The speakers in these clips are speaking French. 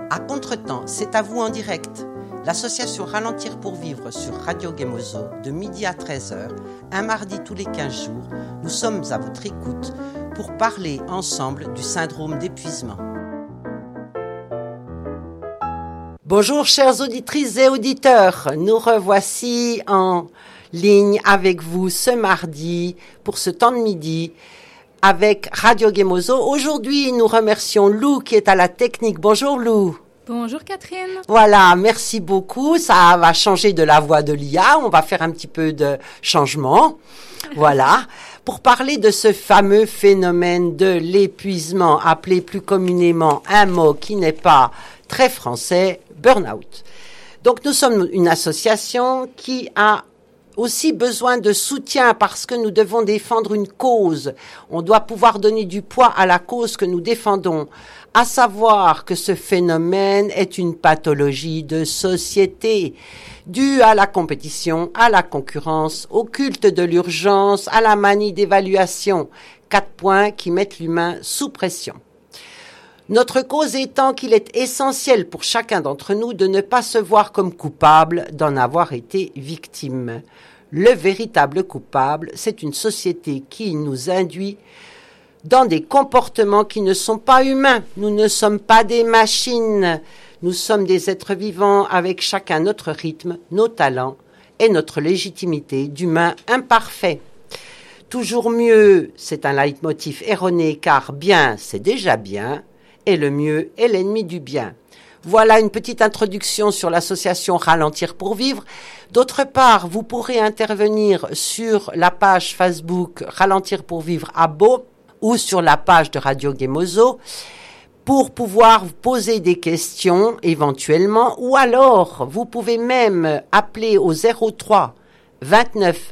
À Contretemps, c'est à vous en direct. L'association Ralentir pour vivre sur Radio Gemozo de midi à 13h, un mardi tous les 15 jours, nous sommes à votre écoute pour parler ensemble du syndrome d'épuisement. Bonjour chères auditrices et auditeurs, nous revoici en ligne avec vous ce mardi pour ce temps de midi avec Radio Gemozo. Aujourd'hui, nous remercions Lou qui est à la technique. Bonjour Lou. Bonjour Catherine. Voilà, merci beaucoup. Ça va changer de la voix de l'IA. On va faire un petit peu de changement. Voilà. Pour parler de ce fameux phénomène de l'épuisement, appelé plus communément un mot qui n'est pas très français, burn-out. Donc nous sommes une association qui a aussi besoin de soutien parce que nous devons défendre une cause. On doit pouvoir donner du poids à la cause que nous défendons, à savoir que ce phénomène est une pathologie de société due à la compétition, à la concurrence, au culte de l'urgence, à la manie d'évaluation. 4 points qui mettent l'humain sous pression. Notre cause étant qu'il est essentiel pour chacun d'entre nous de ne pas se voir comme coupable d'en avoir été victime. Le véritable coupable, c'est une société qui nous induit dans des comportements qui ne sont pas humains. Nous ne sommes pas des machines. Nous sommes des êtres vivants avec chacun notre rythme, nos talents et notre légitimité d'humain imparfait. Toujours mieux, c'est un leitmotiv erroné car bien, c'est déjà bien. Et le mieux est l'ennemi du bien. Voilà une petite introduction sur l'association Ralentir pour vivre. D'autre part, vous pourrez intervenir sur la page Facebook Ralentir pour vivre à Beau ou sur la page de Radio Gemozo pour pouvoir vous poser des questions éventuellement, ou alors vous pouvez même appeler au 03 29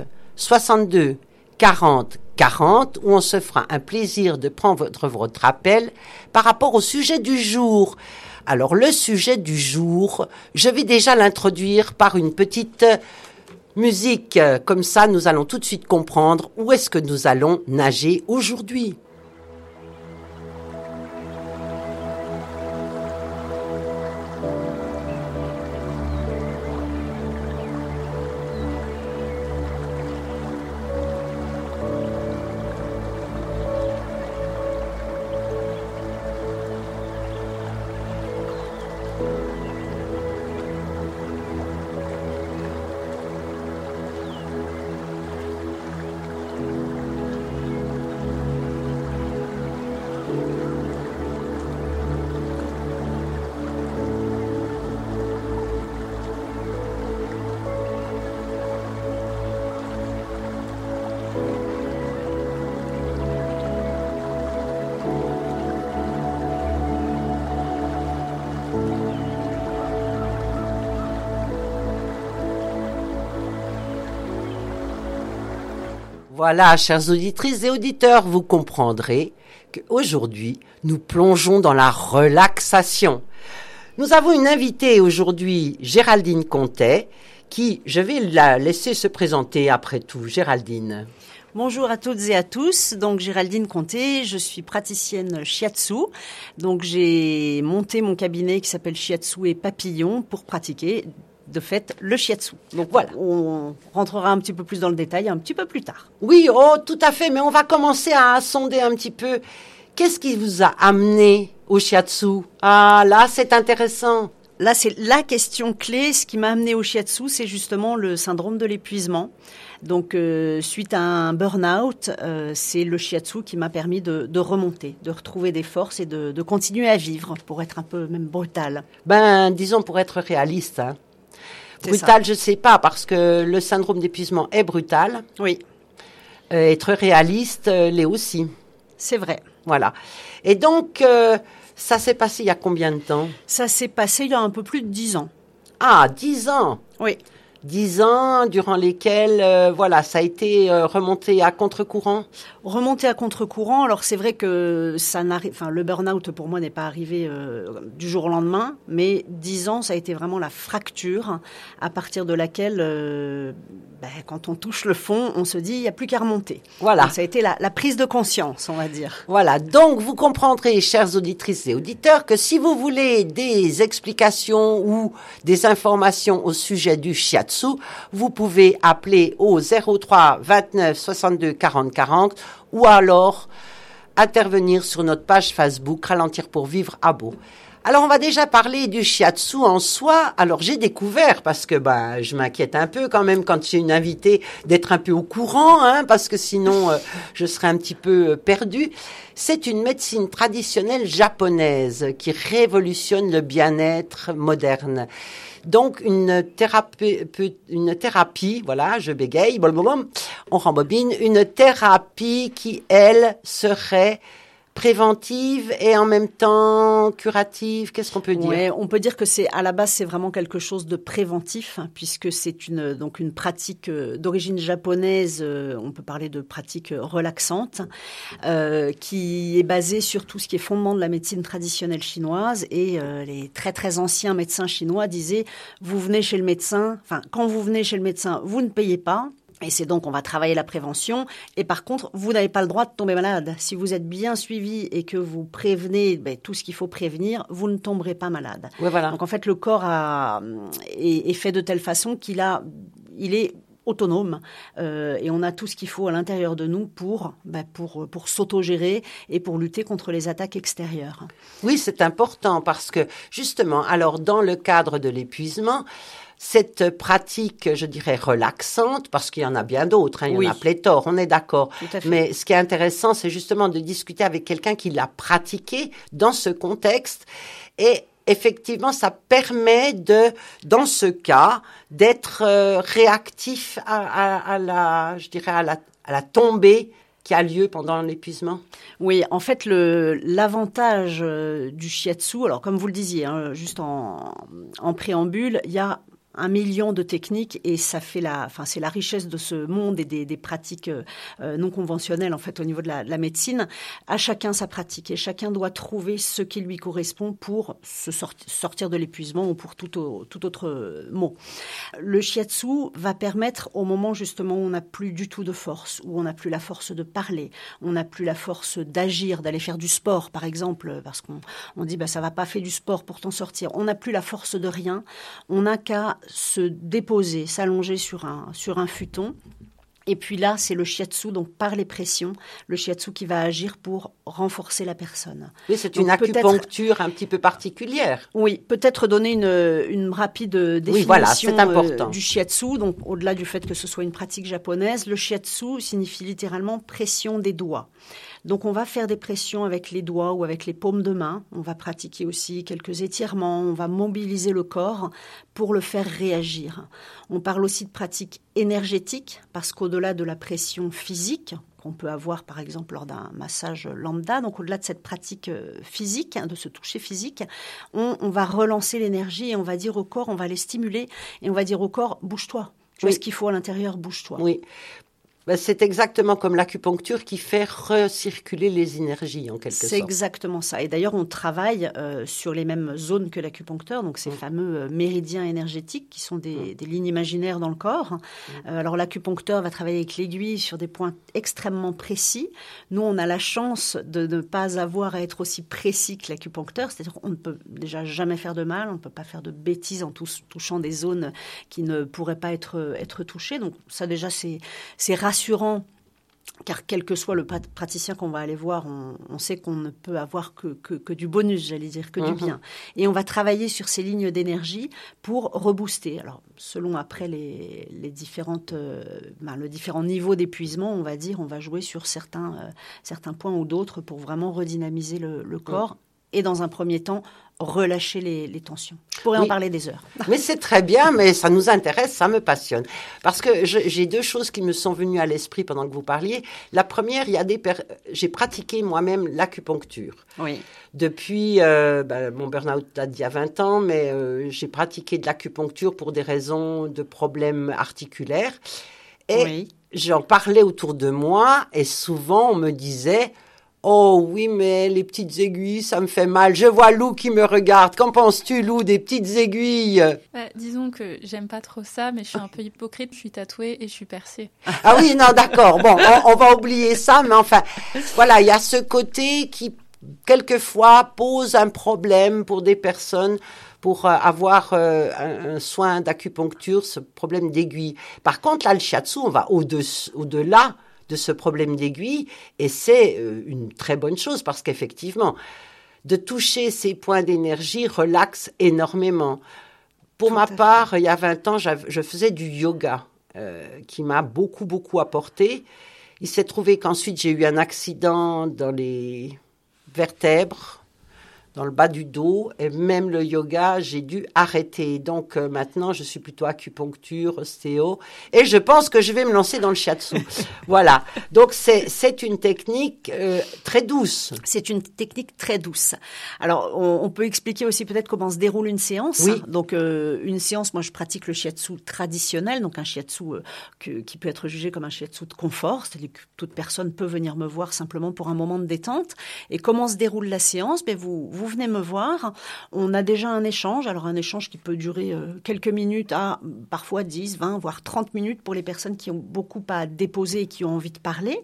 62 40 40, où on se fera un plaisir de prendre votre appel par rapport au sujet du jour. Alors, le sujet du jour, je vais déjà l'introduire par une petite musique. Comme ça, nous allons tout de suite comprendre où est-ce que nous allons nager aujourd'hui. Voilà, chères auditrices et auditeurs, vous comprendrez qu'aujourd'hui, nous plongeons dans la relaxation. Nous avons une invitée aujourd'hui, Géraldine Contet, qui, je vais la laisser se présenter après tout. Géraldine. Bonjour à toutes et à tous. Donc Géraldine Contet, je suis praticienne shiatsu. Donc j'ai monté mon cabinet qui s'appelle Shiatsu et Papillon pour pratiquer de fait le shiatsu. Donc voilà, on rentrera un petit peu plus dans le détail un petit peu plus tard. Oui, oh, tout à fait, mais on va commencer à sonder un petit peu. Qu'est-ce qui vous a amené au shiatsu? Ah, là, c'est intéressant. Là, c'est la question clé. Ce qui m'a amené au shiatsu, c'est justement le syndrome de l'épuisement. Donc, suite à un burn-out, c'est le shiatsu qui m'a permis de remonter, de retrouver des forces et de continuer à vivre, pour être un peu même brutal. Ben, disons pour être réaliste, hein. C'est Brutal, ça. je sais pas, parce que le syndrome d'épuisement est brutal. Oui, Être réaliste l'est aussi. c'est vrai. Voilà. Et donc, ça s'est passé il y a combien de temps? Ça s'est passé il y a un peu plus de 10 ans. Ah, 10 ans. Oui. 10 ans durant lesquels, voilà, ça a été remonté à contre-courant. Remonter à contre-courant, alors c'est vrai que le burn-out pour moi n'est pas arrivé du jour au lendemain, mais 10 ans, ça a été vraiment la fracture à partir de laquelle, quand on touche le fond, on se dit il n'y a plus qu'à remonter. Voilà. Donc, ça a été la prise de conscience, on va dire. Voilà, donc vous comprendrez, chères auditrices et auditeurs, que si vous voulez des explications ou des informations au sujet du shiatsu, vous pouvez appeler au 03 29 62 40 40 ou alors intervenir sur notre page Facebook Ralentir pour vivre à Beau. Alors, on va déjà parler du shiatsu en soi. Alors, j'ai découvert, parce que je m'inquiète un peu quand même quand j'ai une invitée, d'être un peu au courant, parce que sinon, je serais un petit peu perdue. C'est une médecine traditionnelle japonaise qui révolutionne le bien-être moderne. Donc, une thérapie, voilà, je bégaye, on rembobine, une thérapie qui, elle, serait préventive et en même temps curative, qu'est-ce qu'on peut dire? Ouais, on peut dire que à la base, c'est vraiment quelque chose de préventif, puisque c'est une pratique d'origine japonaise, on peut parler de pratique relaxante, qui est basée sur tout ce qui est fondement de la médecine traditionnelle chinoise, et les très très anciens médecins chinois disaient, quand vous venez chez le médecin, vous ne payez pas. Et c'est donc, on va travailler la prévention. Et par contre, vous n'avez pas le droit de tomber malade. Si vous êtes bien suivi et que vous prévenez tout ce qu'il faut prévenir, vous ne tomberez pas malade. Ouais, voilà. Donc en fait, le corps est fait de telle façon qu'il est autonome et on a tout ce qu'il faut à l'intérieur de nous pour s'autogérer et pour lutter contre les attaques extérieures. Oui, c'est important parce que justement, alors dans le cadre de l'épuisement, cette pratique, je dirais, relaxante, parce qu'il y en a bien d'autres, il y en a pléthore, on est d'accord. Mais ce qui est intéressant, c'est justement de discuter avec quelqu'un qui l'a pratiqué dans ce contexte. Et effectivement, ça permet dans ce cas, d'être réactif à la tombée qui a lieu pendant l'épuisement. Oui, en fait, l'avantage du shiatsu, alors comme vous le disiez, juste en préambule, il y a 1 million de techniques et ça fait c'est la richesse de ce monde et des pratiques non conventionnelles en fait au niveau de la médecine. À chacun sa pratique et chacun doit trouver ce qui lui correspond pour se sortir de l'épuisement ou pour tout autre mot. Le shiatsu va permettre au moment justement où on n'a plus du tout de force, où on n'a plus la force de parler, on n'a plus la force d'agir, d'aller faire du sport par exemple, parce qu'on dit ça va pas, faire du sport pour t'en sortir. On n'a plus la force de rien, on n'a qu'à se déposer, s'allonger sur un futon. Et puis là, c'est le shiatsu, donc par les pressions, le shiatsu qui va agir pour renforcer la personne. Oui, c'est une acupuncture un petit peu particulière. Oui, peut-être donner une rapide définition c'est important. Du shiatsu. Donc, au-delà du fait que ce soit une pratique japonaise, le shiatsu signifie littéralement pression des doigts. Donc, on va faire des pressions avec les doigts ou avec les paumes de main. On va pratiquer aussi quelques étirements. On va mobiliser le corps pour le faire réagir. On parle aussi de pratique énergétique parce qu'au-delà de la pression physique qu'on peut avoir, par exemple, lors d'un massage lambda, donc au-delà de cette pratique physique, de ce toucher physique, on va relancer l'énergie et on va dire au corps, on va les stimuler et on va dire au corps, bouge-toi. Tu vois ce qu'il faut à l'intérieur, bouge-toi. Oui. C'est exactement comme l'acupuncture qui fait recirculer les énergies, en quelque sorte. C'est exactement ça. Et d'ailleurs, on travaille sur les mêmes zones que l'acupuncteur, donc ces fameux méridiens énergétiques qui sont des lignes imaginaires dans le corps. Alors, l'acupuncteur va travailler avec l'aiguille sur des points extrêmement précis. Nous, on a la chance de ne pas avoir à être aussi précis que l'acupuncteur, c'est-à-dire qu'on ne peut déjà jamais faire de mal, on ne peut pas faire de bêtises en touchant des zones qui ne pourraient pas être touchées. Donc, ça, déjà, c'est rassurant, car quel que soit le praticien qu'on va aller voir, on sait qu'on ne peut avoir que du bonus, j'allais dire, que du bien. Et on va travailler sur ces lignes d'énergie pour rebooster. Alors, selon après les différents niveaux d'épuisement, on va dire, on va jouer sur certains points ou d'autres pour vraiment redynamiser le corps et dans un premier temps, relâcher les tensions. Je pourrais en parler des heures. Mais c'est très bien, mais ça nous intéresse, ça me passionne. Parce que j'ai deux choses qui me sont venues à l'esprit pendant que vous parliez. La première, j'ai pratiqué moi-même l'acupuncture. Oui. Depuis, mon burn-out date d'il y a 20 ans, mais j'ai pratiqué de l'acupuncture pour des raisons de problèmes articulaires. Et j'en parlais autour de moi et souvent on me disait... Oh oui, mais les petites aiguilles, ça me fait mal. Je vois Lou qui me regarde. Qu'en penses-tu, Lou, des petites aiguilles? Disons que j'aime pas trop ça, mais je suis un peu hypocrite. Je suis tatouée et je suis percée. Ah oui, non, d'accord. Bon, on va oublier ça, mais enfin, voilà, il y a ce côté qui, quelquefois, pose un problème pour des personnes pour avoir un soin d'acupuncture, ce problème d'aiguille. Par contre, là, le shiatsu, on va au-delà de ce problème d'aiguille, et c'est une très bonne chose parce qu'effectivement, de toucher ces points d'énergie relaxe énormément. Pour ma part, il y a 20 ans, je faisais du yoga qui m'a beaucoup, beaucoup apporté. Il s'est trouvé qu'ensuite, j'ai eu un accident dans les vertèbres, dans le bas du dos, et même le yoga, j'ai dû arrêter. Donc maintenant, je suis plutôt acupuncture, ostéo, et je pense que je vais me lancer dans le shiatsu. Voilà. Donc c'est une technique très douce. C'est une technique très douce. Alors on peut expliquer aussi peut-être comment se déroule une séance. Oui. Donc une séance, moi je pratique le shiatsu traditionnel, donc un shiatsu qui peut être jugé comme un shiatsu de confort, c'est-à-dire que toute personne peut venir me voir simplement pour un moment de détente. Et comment se déroule la séance? Vous venez me voir, on a déjà un échange, alors un échange qui peut durer quelques minutes à parfois 10, 20, voire 30 minutes pour les personnes qui ont beaucoup à déposer et qui ont envie de parler.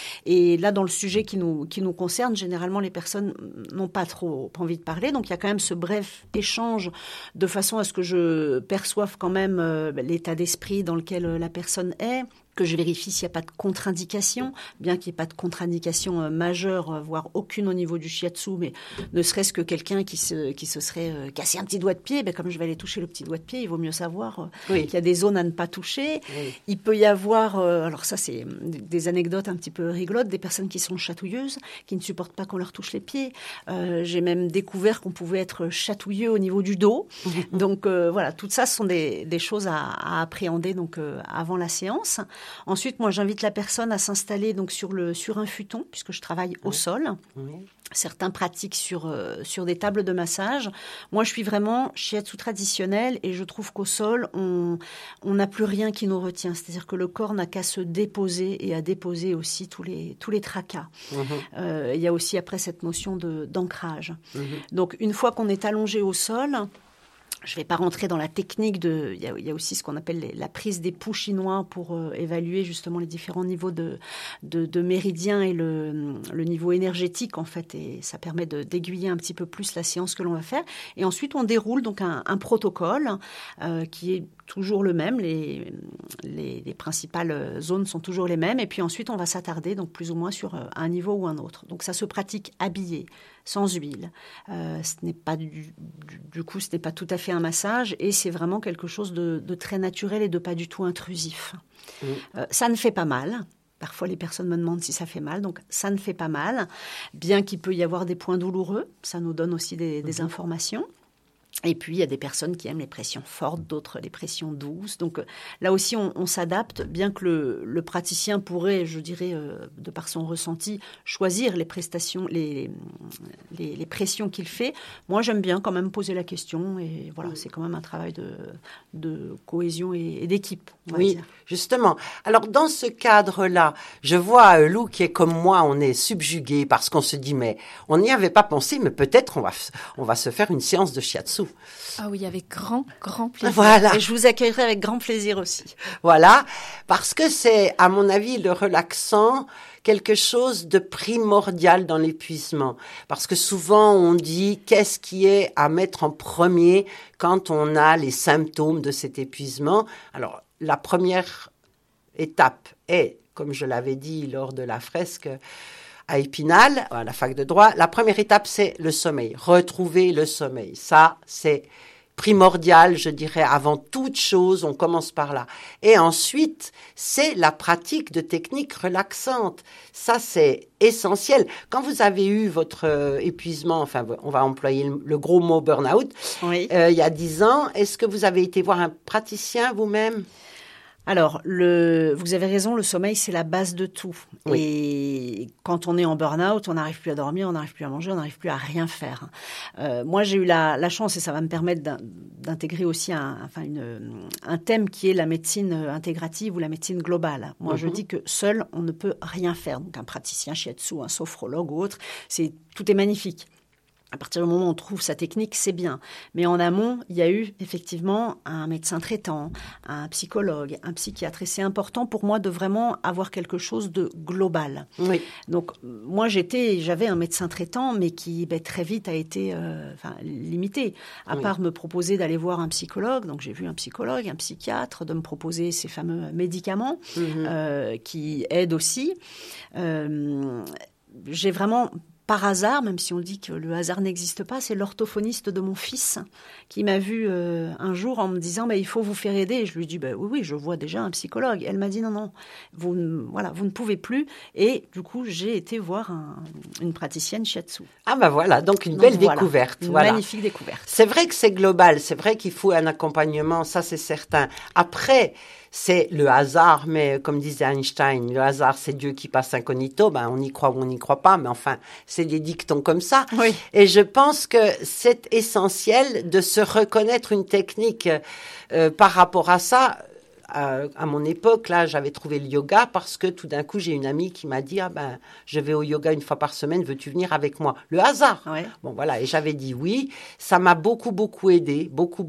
Et là, dans le sujet qui nous concerne, généralement, les personnes n'ont pas trop envie de parler. Donc, il y a quand même ce bref échange de façon à ce que je perçoive quand même l'état d'esprit dans lequel la personne est, que je vérifie s'il n'y a pas de contre-indication, bien qu'il n'y ait pas de contre-indication majeure, voire aucune au niveau du shiatsu, mais ne serait-ce que quelqu'un qui se serait cassé un petit doigt de pied, comme je vais aller toucher le petit doigt de pied, il vaut mieux savoir qu'il y a des zones à ne pas toucher. Oui. Il peut y avoir, alors ça c'est des anecdotes un petit peu rigolotes, des personnes qui sont chatouilleuses, qui ne supportent pas qu'on leur touche les pieds. J'ai même découvert qu'on pouvait être chatouilleux au niveau du dos. Donc voilà, tout ça ce sont des choses à appréhender donc avant la séance. Ensuite, moi, j'invite la personne à s'installer donc sur un futon, puisque je travaille au sol. Oui. Certains pratiquent sur des tables de massage. Moi, je suis vraiment shiatsu traditionnel et je trouve qu'au sol, on n'a plus rien qui nous retient. C'est-à-dire que le corps n'a qu'à se déposer et à déposer aussi tous les tracas. Il y a aussi après cette notion d'ancrage. Donc, une fois qu'on est allongé au sol... Je ne vais pas rentrer dans la technique il y a aussi ce qu'on appelle la prise des pouls chinois pour évaluer justement les différents niveaux de méridiens et le niveau énergétique en fait, et ça permet d'aiguiller un petit peu plus la séance que l'on va faire. Et ensuite on déroule donc un protocole qui est toujours le même, les principales zones sont toujours les mêmes, et puis ensuite on va s'attarder donc plus ou moins sur un niveau ou un autre. Donc ça se pratique habillé, sans huile. Ce n'est pas du coup, ce n'est pas tout à fait un massage, et c'est vraiment quelque chose de très naturel et de pas du tout intrusif. Ça ne fait pas mal. Parfois, les personnes me demandent si ça fait mal, donc ça ne fait pas mal, bien qu'il peut y avoir des points douloureux, ça nous donne aussi des informations. Et puis, il y a des personnes qui aiment les pressions fortes, d'autres les pressions douces. Donc là aussi, on s'adapte, bien que le praticien pourrait, je dirais, de par son ressenti, choisir les prestations, les pressions qu'il fait. Moi, j'aime bien quand même poser la question. Et voilà, c'est quand même un travail de cohésion et d'équipe. Oui, justement. Alors, dans ce cadre-là, je vois Lou qui est comme moi, on est subjugué parce qu'on se dit, mais on n'y avait pas pensé, mais peut-être on va se faire une séance de shiatsu. Ah oui, avec grand plaisir. Voilà. Et je vous accueillerai avec grand plaisir aussi. Voilà, parce que c'est, à mon avis, le relaxant, quelque chose de primordial dans l'épuisement. Parce que souvent, on dit, qu'est-ce qui est à mettre en premier quand on a les symptômes de cet épuisement? Alors, la première étape est, comme je l'avais dit lors de la fresque, à Épinal, à la fac de droit, la première étape, c'est le sommeil. Retrouver le sommeil. Ça, c'est primordial, je dirais, avant toute chose, on commence par là. Et ensuite, c'est la pratique de techniques relaxantes. Ça, c'est essentiel. Quand vous avez eu votre épuisement, enfin, on va employer le gros mot burn-out, Oui. il y a 10 ans, est-ce que vous avez été voir un praticien vous-même ? Alors, vous avez raison, le sommeil, c'est la base de tout. Oui. Et quand on est en burn-out, on n'arrive plus à dormir, on n'arrive plus à manger, on n'arrive plus à rien faire. Moi, j'ai eu la chance, et ça va me permettre d'intégrer aussi un thème qui est la médecine intégrative ou la médecine globale. Moi, je dis que seul, on ne peut rien faire. Donc, un praticien shiatsu, un sophrologue ou autre, tout est magnifique. À partir du moment où on trouve sa technique, c'est bien. Mais en amont, il y a eu effectivement un médecin traitant, un psychologue, un psychiatre. Et c'est important pour moi de vraiment avoir quelque chose de global. Oui. Donc, moi, j'avais un médecin traitant, mais qui très vite a été limité. À part me proposer d'aller voir un psychologue. Donc, j'ai vu un psychologue, un psychiatre, de me proposer ces fameux médicaments qui aident aussi. J'ai vraiment... Par hasard, même si on dit que le hasard n'existe pas, c'est l'orthophoniste de mon fils qui m'a vu un jour en me disant il faut vous faire aider. Et je lui dis oui, je vois déjà un psychologue. Elle m'a dit non, vous ne pouvez plus. Et du coup, j'ai été voir une praticienne shiatsu. Ah voilà, donc une belle découverte. Une magnifique découverte. C'est vrai que c'est global, c'est vrai qu'il faut un accompagnement, ça c'est certain. Après, c'est le hasard, mais comme disait Einstein, le hasard c'est Dieu qui passe incognito, on y croit ou on n'y croit pas, mais enfin, c'est des dictons comme ça. Oui. Et je pense que c'est essentiel de se reconnaître une technique par rapport à ça. À mon époque, là, j'avais trouvé le yoga parce que tout d'un coup, j'ai une amie qui m'a dit je vais au yoga une fois par semaine, veux-tu venir avec moi ? Le hasard. Ouais. Bon, voilà, et j'avais dit oui. Ça m'a beaucoup aidé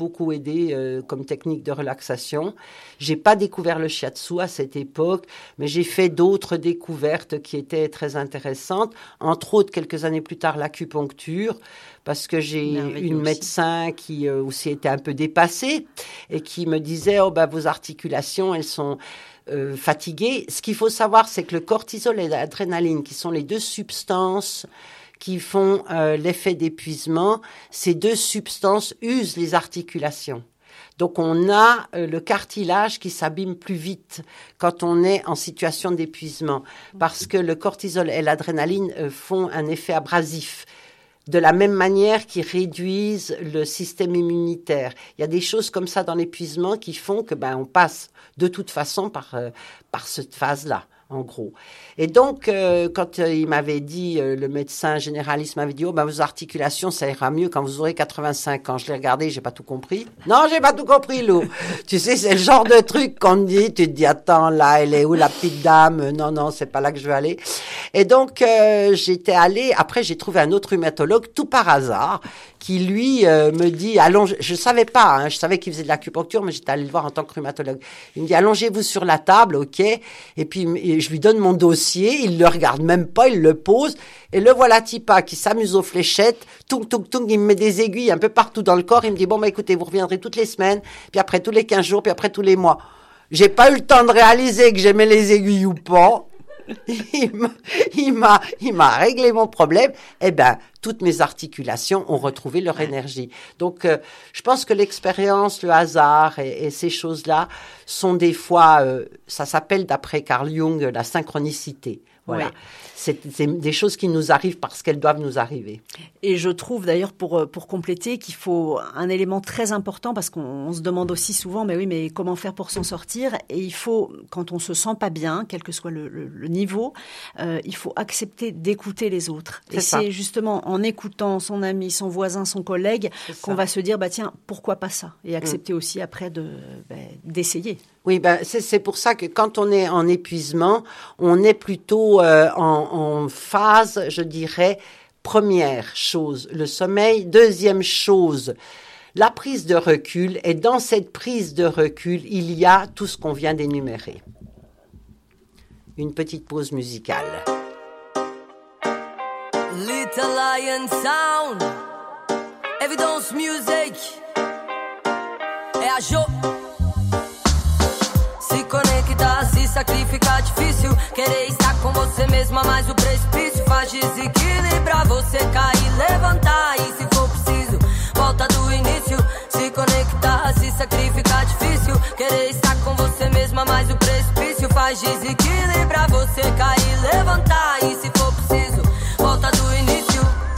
comme technique de relaxation. J'ai pas découvert le shiatsu à cette époque, mais j'ai fait d'autres découvertes qui étaient très intéressantes. Entre autres, quelques années plus tard, l'acupuncture, parce que j'ai une médecin qui aussi était un peu dépassée et qui me disait vos articulations, elles sont fatiguées. Ce qu'il faut savoir, c'est que le cortisol et l'adrénaline, qui sont les deux substances qui font l'effet d'épuisement, ces deux substances usent les articulations. Donc, on a le cartilage qui s'abîme plus vite quand on est en situation d'épuisement, parce que le cortisol et l'adrénaline font un effet abrasif. De la même manière qu'ils réduisent le système immunitaire. Il y a des choses comme ça dans l'épuisement qui font que on passe de toute façon par cette phase-là, en gros. Et donc, quand il m'avait dit, le médecin généraliste m'avait dit, vos articulations, ça ira mieux quand vous aurez 85 ans. Je l'ai regardé, j'ai pas tout compris. Non, j'ai pas tout compris, Lou. Tu sais, c'est le genre de truc qu'on te dit, tu te dis, attends, là, elle est où la petite dame? Non, c'est pas là que je veux aller. Et donc, j'étais allée, après j'ai trouvé un autre rhumatologue, tout par hasard, qui lui me dit, je savais pas, je savais qu'il faisait de l'acupuncture, mais j'étais allée le voir en tant que rhumatologue. Il me dit, allongez-vous sur la table, ok? Et puis, je lui donne mon dossier, il le regarde même pas, il le pose, et le voilà Tipa qui s'amuse aux fléchettes, tung, il me met des aiguilles un peu partout dans le corps, il me dit, écoutez, vous reviendrez toutes les semaines, puis après tous les 15 jours, puis après tous les mois. J'ai pas eu le temps de réaliser que j'aimais les aiguilles ou pas. Il m'a réglé mon problème. Toutes mes articulations ont retrouvé leur énergie. Donc, je pense que l'expérience, le hasard et ces choses-là sont des fois, ça s'appelle d'après Carl Jung, la synchronicité. Voilà. Ouais. C'est des choses qui nous arrivent parce qu'elles doivent nous arriver. Et je trouve d'ailleurs, pour compléter, qu'il faut un élément très important, parce qu'on se demande aussi souvent, mais comment faire pour s'en sortir? Et il faut, quand on se sent pas bien, quel que soit le niveau, il faut accepter d'écouter les autres. Et c'est justement en écoutant son ami, son voisin, son collègue, qu'on va se dire, tiens, pourquoi pas ça? Et accepter aussi après d'essayer. Oui, c'est pour ça que quand on est en épuisement, on est plutôt en phase, je dirais, première chose, le sommeil. Deuxième chose, la prise de recul. Et dans cette prise de recul, il y a tout ce qu'on vient d'énumérer. Une petite pause musicale. Little Lion Sound, Evidence Music, é a Jo. Se conectar, se sacrificar, difícil. Querer estar com você mesma, mas o precipício faz desequilibrar. Você cair, levantar e se for preciso, volta do início. Se mesma, mas o precipício faz desequilibrar você cair, levantar e se for preciso, volta do início.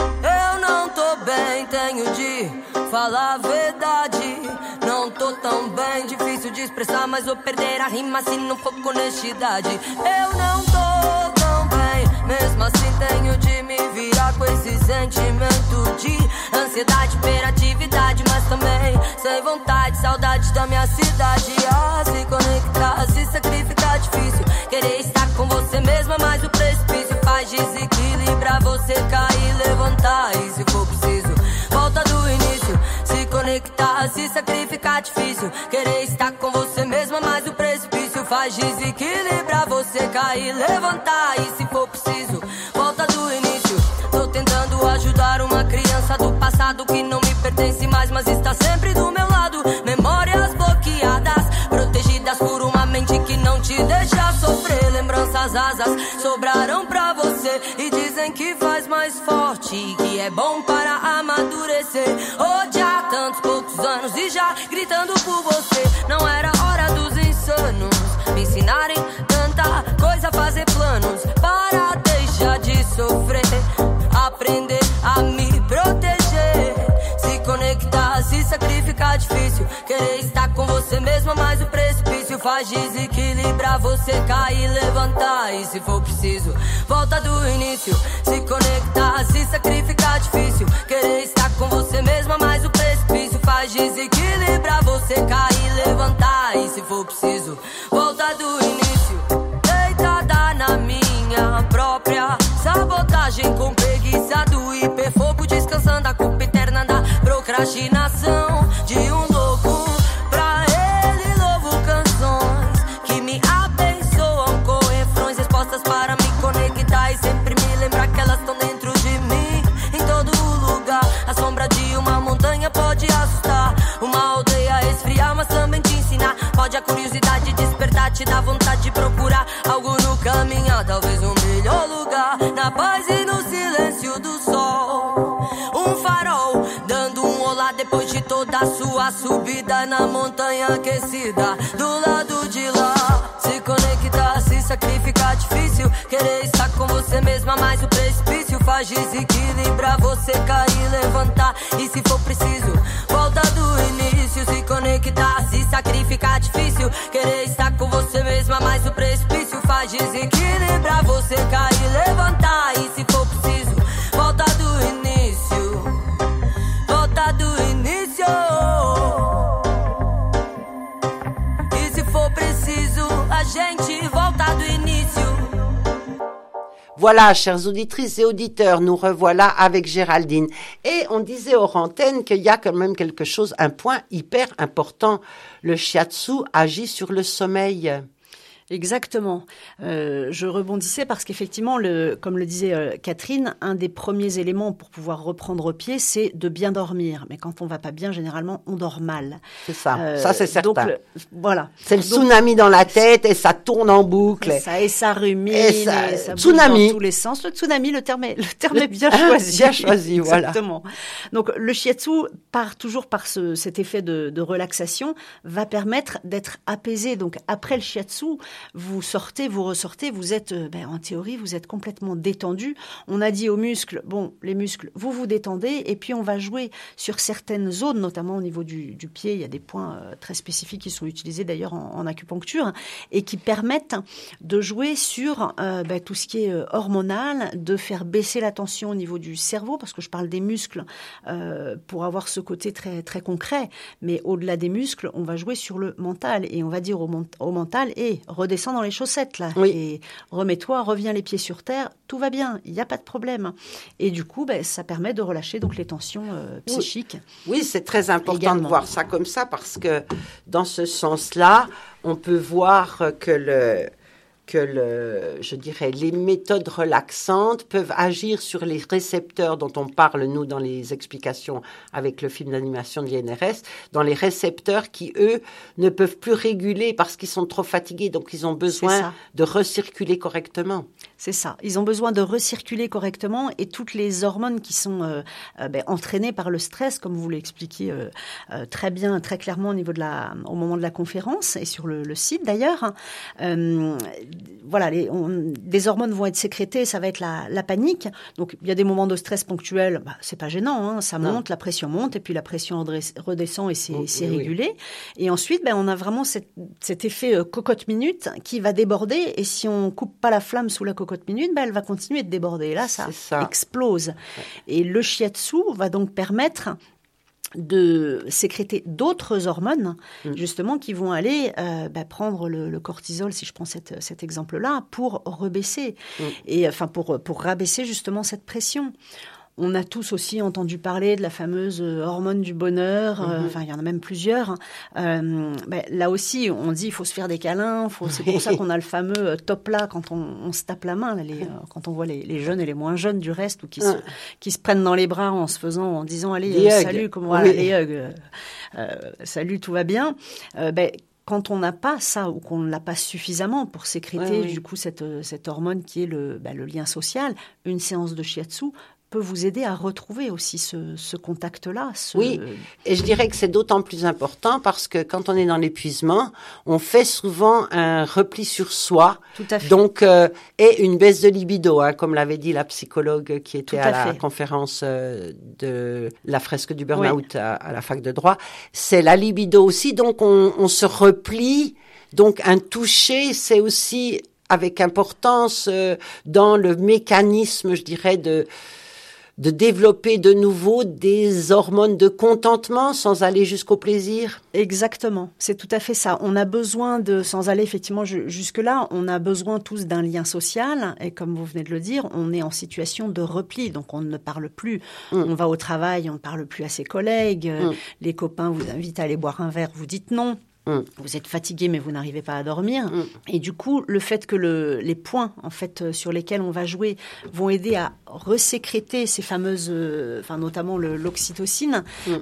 Eu não tô bem, tenho de falar a verdade. Não tô tão bem, difícil de expressar, mas vou perder a rima se não for com honestidade. Eu não tô tão bem, mesmo assim tenho de me virar com esse sentimento de ansiedade, hiperatividade, mas também sem vontade, saudade da minha cidade. Ah, se conectar, se sacrificar, difícil querer estar com você mesma, mas o precipício faz desequilibrar você cair, levantar e se for preciso, volta do início. Se conectar, se sacrificar, difícil querer estar com você mesma, mas o precipício faz desequilibrar você cair, levantar e se for preciso, volta do início. Tô tentando ajudar uma criança do passado que não me pertence mais, mas está sempre do meu lado. Memórias bloqueadas, protegidas por uma mente que não te deixa sofrer. Lembranças, asas sobraram pra você e dizem que faz mais forte, que é bom para amadurecer. Odiar tantos poucos anos e já gritando por você. Não era hora dos insanos me ensinarem tanta coisa, fazer planos para deixar de sofrer, aprender a me proteger. Se conectar, se sacrificar, difícil querer estar com você mesma, mas o precipício faz desequilibrar você cair, levantar e se for preciso, volta do início. Se conectar, se sacrificar, difícil querer estar com você mesma, mas o precipício faz desequilibrar você cair, levantar e se for preciso, volta do início. Deitada na minha própria sabotagem, com preguiça do hiperfoco, descansando a culpa eterna da procrastinação de um louco. Pra ele louvo canções que me abençoam com refrões, respostas para me conectar e sempre me lembrar que elas estão dentro de mim, em todo lugar. A sombra de uma montanha pode assustar, uma aldeia esfriar, mas também te ensinar. Pode a curiosidade despertar, te dar vontade de procurar algo no caminhar, talvez um melhor lugar, na paz e no silêncio do sol. Um farol dando um olá depois de toda a sua subida na montanha aquecida do lado de lá. Se conectar, se sacrificar, difícil querer estar com você mesma, mas o precipício faz desequilibrar você cair, levantar e se for preciso, volta do início. Se conectar, se sacrificar, difícil querer estar com você mesma, mas o precipício faz desequilibrar você cair, levantar e se for preciso, volta do início, volta do início. E se for preciso, a gente volta do início. Voilà, chères auditrices et auditeurs, nous revoilà avec Géraldine. Et on disait hors antenne qu'il y a quand même quelque chose, un point hyper important. Le shiatsu agit sur le sommeil. Exactement. Je rebondissais parce qu'effectivement, comme le disait Catherine, un des premiers éléments pour pouvoir reprendre pied, c'est de bien dormir. Mais quand on va pas bien, généralement, on dort mal. C'est ça. Ça, c'est certain. Donc, voilà. C'est le tsunami dans la tête et ça tourne en boucle. Et ça rumine, et ça bouge tsunami. dans tous les sens. Le tsunami, le terme est bien choisi. Bien choisi, voilà. Exactement. Donc, le shiatsu toujours par cet effet de relaxation, va permettre d'être apaisé. Donc, après le shiatsu, vous sortez, vous ressortez, vous êtes, en théorie, vous êtes complètement détendu. On a dit aux muscles, les muscles, vous vous détendez, et puis on va jouer sur certaines zones, notamment au niveau du pied. Il y a des points très spécifiques qui sont utilisés d'ailleurs en acupuncture, et qui permettent de jouer sur tout ce qui est hormonal, de faire baisser la tension au niveau du cerveau, parce que je parle des muscles pour avoir ce côté très, très concret, mais au-delà des muscles, on va jouer sur le mental, et on va dire au mental, redescends dans les chaussettes, là. Oui. Et remets-toi, reviens les pieds sur terre, tout va bien, il n'y a pas de problème. Et du coup, ça permet de relâcher donc les tensions psychiques. Oui, c'est très important également. de voir ça comme ça, parce que dans ce sens-là, on peut voir que je dirais, les méthodes relaxantes peuvent agir sur les récepteurs dont on parle, nous, dans les explications avec le film d'animation de l'INRS, dans les récepteurs qui, eux, ne peuvent plus réguler parce qu'ils sont trop fatigués, donc ils ont besoin de recirculer correctement. C'est ça. Ils ont besoin de recirculer correctement et toutes les hormones qui sont entraînées par le stress, comme vous l'expliquiez très bien, très clairement au moment de la conférence et sur le site d'ailleurs. Voilà, des hormones vont être sécrétées, ça va être la panique. Donc il y a des moments de stress ponctuels, c'est pas gênant, hein, ça monte, la pression monte et puis la pression redescend et c'est régulé. Oui. Et ensuite, on a vraiment cet effet cocotte minute qui va déborder et si on coupe pas la flamme sous la cocotte minute, elle va continuer de déborder. Et là, ça explose. Ouais. Et le shiatsu va donc permettre de sécréter d'autres hormones, justement, qui vont aller prendre le cortisol, si je prends cet exemple-là, pour rebaisser, et enfin pour rabaisser justement cette pression. On a tous aussi entendu parler de la fameuse hormone du bonheur, il y en a même plusieurs. Là aussi, on dit il faut se faire des câlins, c'est pour ça qu'on a le fameux top là quand on se tape la main, quand on voit les jeunes et les moins jeunes du reste, ou qui se prennent dans les bras en disant allez, salut, comment va, les hugs, salut, tout va bien. Quand on n'a pas ça ou qu'on ne l'a pas suffisamment pour sécréter du coup cette hormone qui est le lien social, une séance de shiatsu peut vous aider à retrouver aussi ce contact-là. Oui, et je dirais que c'est d'autant plus important parce que quand on est dans l'épuisement, on fait souvent un repli sur soi. Tout à fait. Donc, et une baisse de libido, comme l'avait dit la psychologue qui était à la conférence de la fresque du burn-out à la fac de droit. C'est la libido aussi, donc on se replie. Donc, un toucher, c'est aussi avec importance dans le mécanisme, je dirais, de développer de nouveau des hormones de contentement sans aller jusqu'au plaisir. Exactement, c'est tout à fait ça. On a besoin sans aller effectivement jusque-là, on a besoin tous d'un lien social et comme vous venez de le dire, on est en situation de repli, donc on ne parle plus. On va au travail, on ne parle plus à ses collègues, les copains vous invitent à aller boire un verre, vous dites non. Vous êtes fatigué, mais vous n'arrivez pas à dormir. Et du coup, le fait que les points, en fait, sur lesquels on va jouer, vont aider à resécréter ces fameuses, notamment l'oxytocine,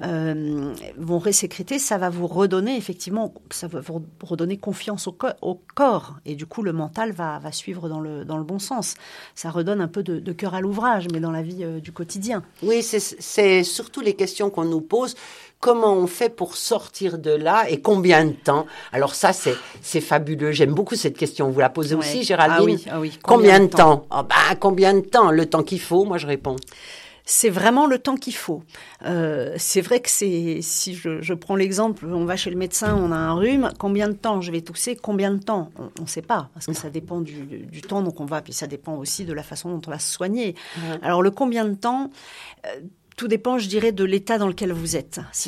vont resécréter, ça va vous redonner, effectivement, ça va vous redonner confiance au corps. Et du coup, le mental va suivre dans le bon sens. Ça redonne un peu de cœur à l'ouvrage, mais dans la vie du quotidien. Oui, c'est surtout les questions qu'on nous pose. Comment on fait pour sortir de là et combien de temps? Alors ça, c'est fabuleux. J'aime beaucoup cette question. Vous la posez aussi, Géraldine? Ah oui. Combien de temps? Combien de temps? Le temps qu'il faut, moi je réponds. C'est vraiment le temps qu'il faut. C'est vrai que si je prends l'exemple, on va chez le médecin, on a un rhume, combien de temps je vais tousser? Combien de temps? On ne sait pas, parce que ça dépend du temps dont on va, puis ça dépend aussi de la façon dont on va se soigner. Alors le combien de temps tout dépend, je dirais, de l'état dans lequel vous êtes. Si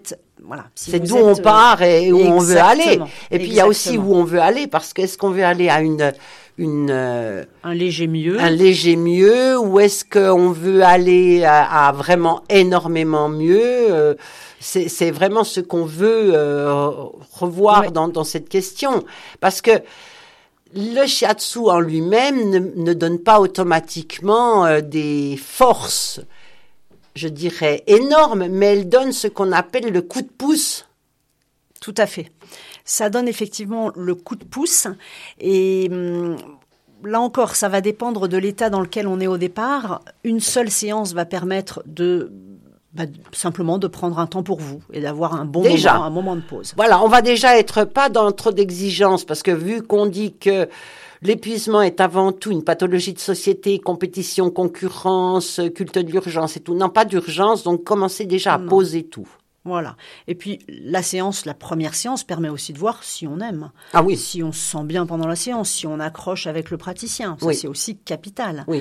c'est d'où on part et où on veut aller. Et puis il y a aussi où on veut aller, parce que est-ce qu'on veut aller à un léger mieux, ou est-ce qu'on veut aller à vraiment énormément mieux? C'est vraiment ce qu'on veut revoir dans cette question, parce que le shiatsu en lui-même ne donne pas automatiquement des forces, je dirais, énormes, mais elle donne ce qu'on appelle le coup de pouce. Tout à fait. Ça donne effectivement le coup de pouce et là encore, ça va dépendre de l'état dans lequel on est au départ. Une seule séance va permettre simplement de prendre un temps pour vous et d'avoir un moment de pause. Voilà, on va déjà être pas dans trop d'exigences parce que vu qu'on dit que l'épuisement est avant tout une pathologie de société, compétition, concurrence, culte de l'urgence et tout. Non, pas d'urgence, donc commencez déjà à poser tout. Voilà. Et puis, la première séance permet aussi de voir si on aime. Ah oui. Si on se sent bien pendant la séance, si on accroche avec le praticien. Ça, c'est aussi capital. Oui.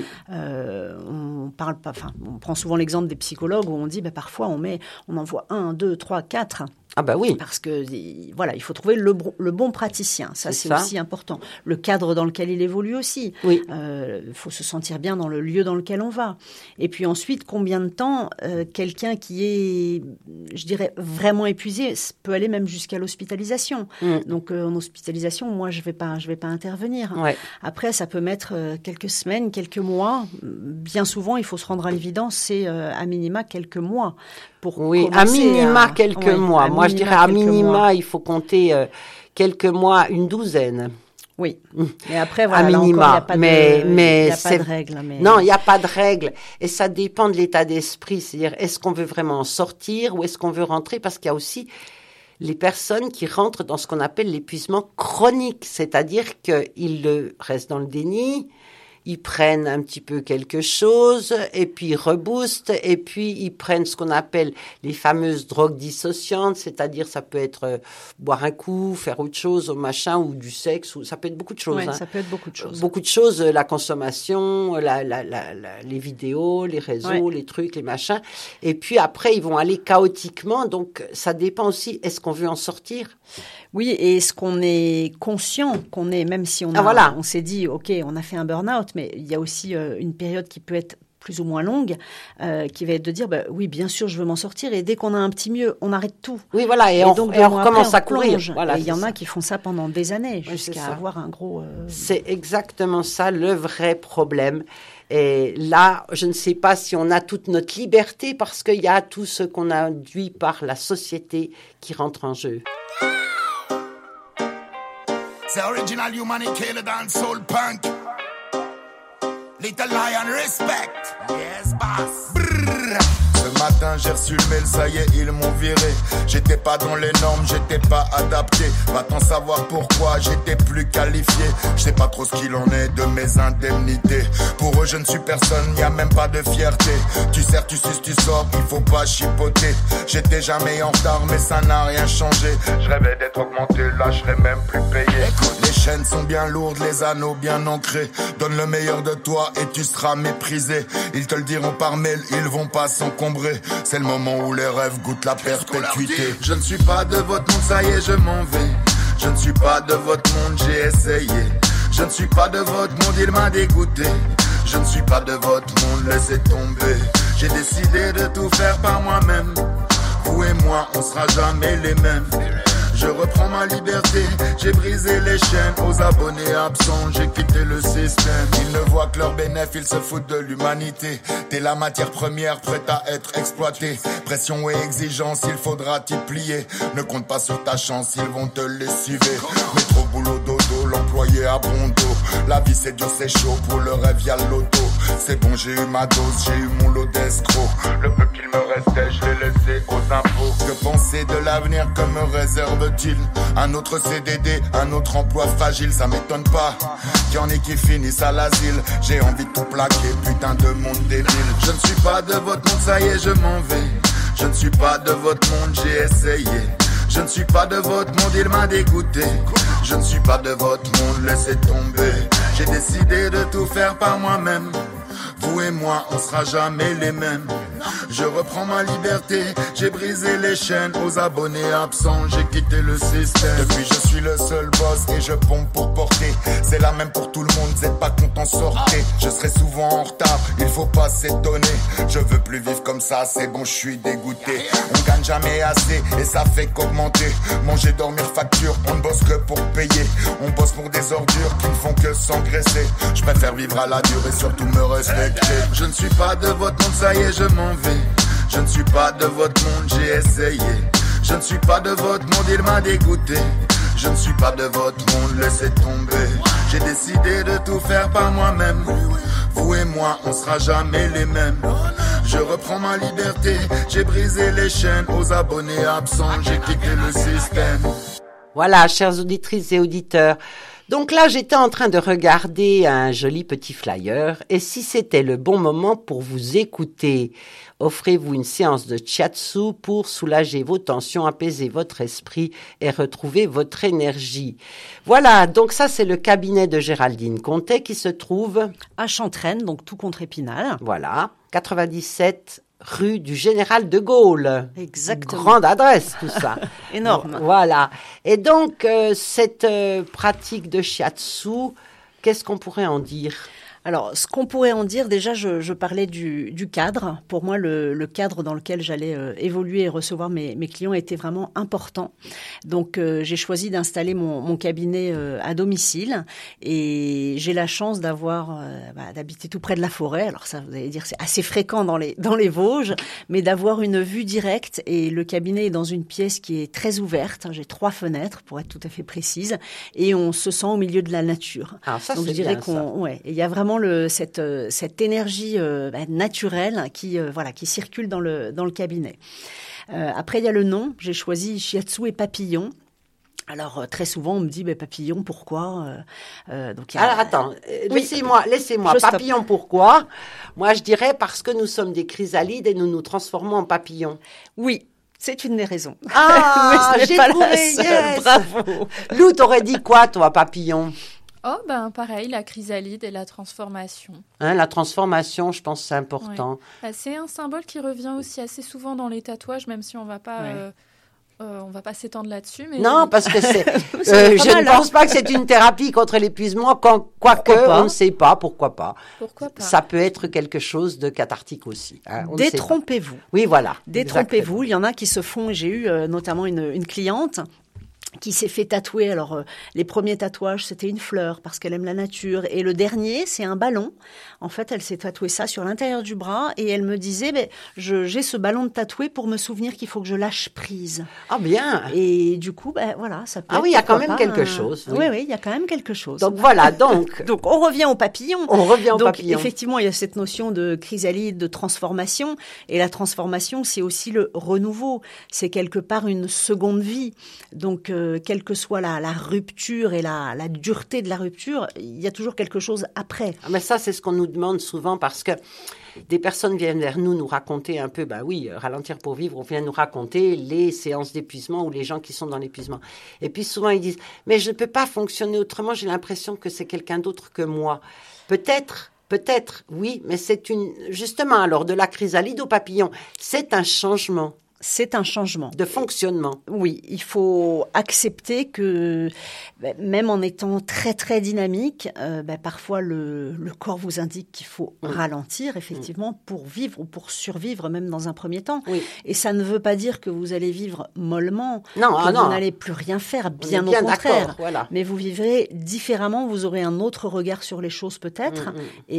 On prend souvent l'exemple des psychologues où on dit, parfois on en voit 1, 2, 3, 4. Ah bah oui. Parce que voilà, il faut trouver le bon praticien. Ça, c'est aussi important. Le cadre dans lequel il évolue aussi. Oui. Faut se sentir bien dans le lieu dans lequel on va. Et puis ensuite, combien de temps quelqu'un qui est, je dirais, vraiment épuisé peut aller même jusqu'à l'hospitalisation. Donc en hospitalisation, moi, je vais pas intervenir. Ouais. Après, ça peut mettre quelques semaines, quelques mois. Bien souvent, il faut se rendre à l'évidence, c'est à minima quelques mois. Oui, à minima quelques mois. Moi, je dirais à minima, il faut compter quelques mois, une douzaine. Oui, mais après, voilà, à minima. Il n'y a pas de règle. Non, il n'y a pas de règle. Et ça dépend de l'état d'esprit. C'est-à-dire, est-ce qu'on veut vraiment en sortir ou est-ce qu'on veut rentrer? Parce qu'il y a aussi les personnes qui rentrent dans ce qu'on appelle l'épuisement chronique. C'est-à-dire qu'ils restent dans le déni. Ils prennent un petit peu quelque chose et puis ils reboostent et puis ils prennent ce qu'on appelle les fameuses drogues dissociantes, c'est-à-dire ça peut être boire un coup, faire autre chose, machin, ou du sexe, ou ça peut être beaucoup de choses. Ouais, ça peut être beaucoup de choses. Beaucoup de choses, la consommation, les vidéos, les réseaux, les trucs, les machins. Et puis après, ils vont aller chaotiquement, donc ça dépend aussi, est-ce qu'on veut en sortir ? Oui, et est-ce qu'on est conscient qu'on est, même si on s'est dit, OK, on a fait un burn-out, mais il y a aussi une période qui peut être plus ou moins longue, qui va être de dire, oui, bien sûr, je veux m'en sortir, et dès qu'on a un petit mieux, on arrête tout. Oui, voilà, et on recommence à courir. Voilà, il y en a qui font ça pendant des années, jusqu'à avoir un gros... C'est exactement ça, le vrai problème. Et là, je ne sais pas si on a toute notre liberté, parce qu'il y a tout ce qu'on a induit par la société qui rentre en jeu. C'est original humanity, le dancehall punk. Little Lion respect. Yes, boss. Brrr. Ce matin j'ai reçu le mail, ça y est, ils m'ont viré. J'étais pas dans les normes, j'étais pas adapté. Va-t-on savoir pourquoi j'étais plus qualifié. Je sais pas trop ce qu'il en est de mes indemnités. Pour eux je ne suis personne, y a même pas de fierté. Tu sers, tu suces, tu sors, il faut pas chipoter. J'étais jamais en retard mais ça n'a rien changé. Je rêvais d'être augmenté, là je serais même plus payé. Écoute, les chaînes sont bien lourdes, les anneaux bien ancrés. Donne le meilleur de toi et tu seras méprisé. Ils te le diront par mail, ils vont pas s'encombrer. C'est le moment où les rêves goûtent la perpétuité. Je ne suis pas de votre monde, ça y est, je m'en vais. Je ne suis pas de votre monde, j'ai essayé. Je ne suis pas de votre monde, il m'a dégoûté. Je ne suis pas de votre monde, laissez tomber. J'ai décidé de tout faire par moi-même. Vous et moi, on sera jamais les mêmes. Je reprends ma liberté, j'ai brisé les chaînes. Aux abonnés absents, j'ai quitté le système. Ils ne voient que leurs bénéfices, ils se foutent de l'humanité. T'es la matière première prête à être exploitée. Pression et exigence, il faudra t'y plier. Ne compte pas sur ta chance, ils vont te lessiver. Métro, boulot, dodo, l'employé à bon dos. La vie c'est dur, c'est chaud, pour le rêve y'a l'auto. C'est bon, j'ai eu ma dose, j'ai eu mon lot d'escrocs. Le peu qu'il me restait, je l'ai laissé aux impôts. Que penser de l'avenir, que me réserve-t-il? Un autre CDD, un autre emploi fragile, ça m'étonne pas qu'il y en ait qui finissent à l'asile. J'ai envie de tout plaquer, putain de monde débile. Je ne suis pas de votre monde, ça y est, je m'en vais. Je ne suis pas de votre monde, j'ai essayé. Je ne suis pas de votre monde, il m'a dégoûté. Je ne suis pas de votre monde, laissez tomber. J'ai décidé de tout faire par moi-même. Vous et moi, on sera jamais les mêmes. Je reprends ma liberté, j'ai brisé les chaînes. Aux abonnés absents, j'ai quitté le système. Depuis je suis le seul boss et je pompe pour porter. C'est la même pour tout le monde, vous êtes pas content, sortez. Je serai souvent en retard, il faut pas s'étonner. Je veux plus vivre comme ça, c'est bon, je suis dégoûté. On gagne jamais assez et ça fait qu'augmenter. Manger, dormir, facture, on ne bosse que pour payer. On bosse pour des ordures qui ne font que s'engraisser. Je préfère vivre à la dure et surtout me respecter. Je ne suis pas de votre monde, ça y est, je m'en vais. Je ne suis pas de votre monde, j'ai essayé. Je ne suis pas de votre monde, il m'a dégoûté. Je ne suis pas de votre monde, laissez tomber. J'ai décidé de tout faire par moi-même. Vous et moi, on sera jamais les mêmes. Je reprends ma liberté, j'ai brisé les chaînes. Aux abonnés absents, j'ai quitté le système. Voilà, chères auditrices et auditeurs. Donc là, j'étais en train de regarder un joli petit flyer, et si c'était le bon moment pour vous écouter, offrez-vous une séance de shiatsu pour soulager vos tensions, apaiser votre esprit et retrouver votre énergie. Voilà, donc ça c'est le cabinet de Géraldine Contet qui se trouve à Chantraine, donc tout contre Épinal. Voilà, 97 rue du Général de Gaulle. Exactement. Grande adresse, tout ça. Énorme. Voilà. Et donc, cette pratique de shiatsu, qu'est-ce qu'on pourrait en dire ? Alors, ce qu'on pourrait en dire, déjà, je parlais du cadre. Pour moi, le cadre dans lequel j'allais évoluer et recevoir mes clients était vraiment important. Donc, j'ai choisi d'installer mon cabinet à domicile et j'ai la chance d'habiter tout près de la forêt. Alors ça, vous allez dire, c'est assez fréquent dans les Vosges, mais d'avoir une vue directe. Et le cabinet est dans une pièce qui est très ouverte. J'ai 3 fenêtres, pour être tout à fait précise, et on se sent au milieu de la nature. Alors ça, donc, c'est je dirais bien, ouais, il y a vraiment cette énergie naturelle qui circule dans le cabinet. Après, il y a le nom. J'ai choisi Shiatsu et Papillon. Alors, très souvent, on me dit, papillon, pourquoi donc, Alors, attends, oui. laissez-moi. Papillon, pourquoi ? Moi, je dirais parce que nous sommes des chrysalides et nous nous transformons en papillons. Oui. C'est une des raisons. Ah, mais ce j'ai n'est pas trouvé, la seule. yes. Bravo. Lou, t'aurais dit quoi, toi, papillon ? Oh, pareil, la chrysalide et la transformation. La transformation, je pense, c'est important. Ouais. C'est un symbole qui revient aussi assez souvent dans les tatouages, même si on va pas s'étendre là-dessus. Mais... Non, parce que je mal, ne pense pas que c'est une thérapie contre l'épuisement, quoique on ne sait pas, pourquoi pas. Pourquoi pas. Ça peut être quelque chose de cathartique aussi. On ne sait pas. Détrompez-vous. Oui, voilà. Détrompez-vous. Il y en a qui se font, j'ai eu notamment une cliente qui s'est fait tatouer. Alors, les premiers tatouages, c'était une fleur parce qu'elle aime la nature. Et le dernier, c'est un ballon. En fait, elle s'est tatouée ça sur l'intérieur du bras et elle me disait, j'ai ce ballon de tatoué pour me souvenir qu'il faut que je lâche prise. Ah, bien. Et du coup, voilà, ça peut. Ah oui, il y a quand même quelque chose. Oui, il y a quand même quelque chose. Donc voilà, donc on revient au papillon. Donc, effectivement, il y a cette notion de chrysalide, de transformation. Et la transformation, c'est aussi le renouveau. C'est quelque part une seconde vie. Donc, quelle que soit la rupture et la dureté de la rupture, il y a toujours quelque chose après. Mais ça, c'est ce qu'on nous demande souvent parce que des personnes viennent vers nous raconter un peu, ralentir pour vivre, on vient nous raconter les séances d'épuisement ou les gens qui sont dans l'épuisement. Et puis souvent, ils disent, mais je ne peux pas fonctionner autrement, j'ai l'impression que c'est quelqu'un d'autre que moi. Peut-être, oui, mais justement, alors, de la chrysalide au papillon, c'est un changement. C'est un changement. De fonctionnement. Oui, il faut accepter que même en étant très très dynamique, parfois le corps vous indique qu'il faut ralentir effectivement pour vivre ou pour survivre même dans un premier temps. Oui. Et ça ne veut pas dire que vous allez vivre mollement, vous n'allez plus rien faire, bien au contraire. Voilà. Mais vous vivrez différemment, vous aurez un autre regard sur les choses peut-être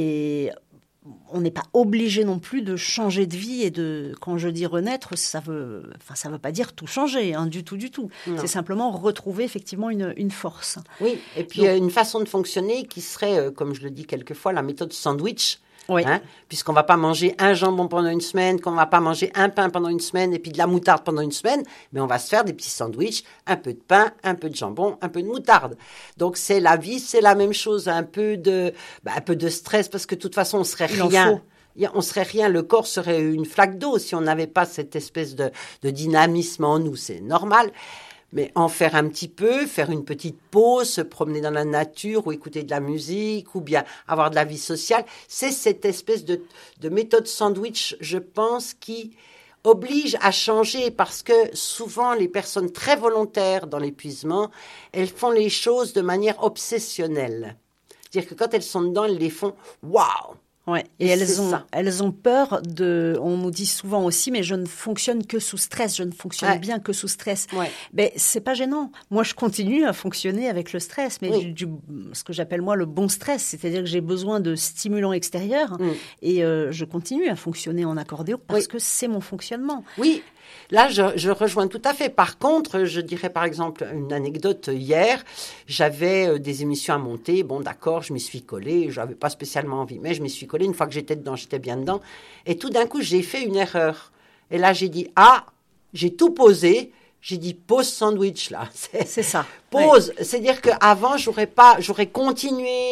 et on n'est pas obligé non plus de changer de vie et quand je dis renaître, ça veut pas dire tout changer, du tout. Non. C'est simplement retrouver effectivement une force. Oui, et puis une façon de fonctionner qui serait, comme je le dis quelquefois, la méthode sandwich. Oui. Puisqu'on va pas manger un jambon pendant une semaine, qu'on va pas manger un pain pendant une semaine et puis de la moutarde pendant une semaine, mais on va se faire des petits sandwichs, un peu de pain, un peu de jambon, un peu de moutarde. Donc c'est la vie, c'est la même chose, un peu de stress parce que de toute façon on serait rien. On serait rien, le corps serait une flaque d'eau si on n'avait pas cette espèce de dynamisme en nous, c'est normal. Mais en faire un petit peu, faire une petite pause, se promener dans la nature ou écouter de la musique ou bien avoir de la vie sociale, c'est cette espèce de méthode sandwich, je pense, qui oblige à changer parce que souvent les personnes très volontaires dans l'épuisement, elles font les choses de manière obsessionnelle. C'est-à-dire que quand elles sont dedans, elles les font « waouh ». Ouais. Et elles ont peur on nous dit souvent aussi, mais je ne fonctionne que sous stress, je ne fonctionne bien que sous stress. Ouais. Mais c'est pas gênant. Moi, je continue à fonctionner avec le stress, mais ce que j'appelle moi le bon stress, c'est-à-dire que j'ai besoin de stimulants extérieurs et je continue à fonctionner en accordéon parce que c'est mon fonctionnement. Oui. Là, je rejoins tout à fait. Par contre, je dirais par exemple une anecdote. Hier, j'avais des émissions à monter. Bon, d'accord, je m'y suis collée. Je n'avais pas spécialement envie, mais je m'y suis collée. Une fois que j'étais dedans, j'étais bien dedans. Et tout d'un coup, j'ai fait une erreur. Et là, j'ai dit, j'ai tout posé. J'ai dit pause sandwich là. C'est ça. Pause. Oui. C'est-à-dire qu'avant, j'aurais continué,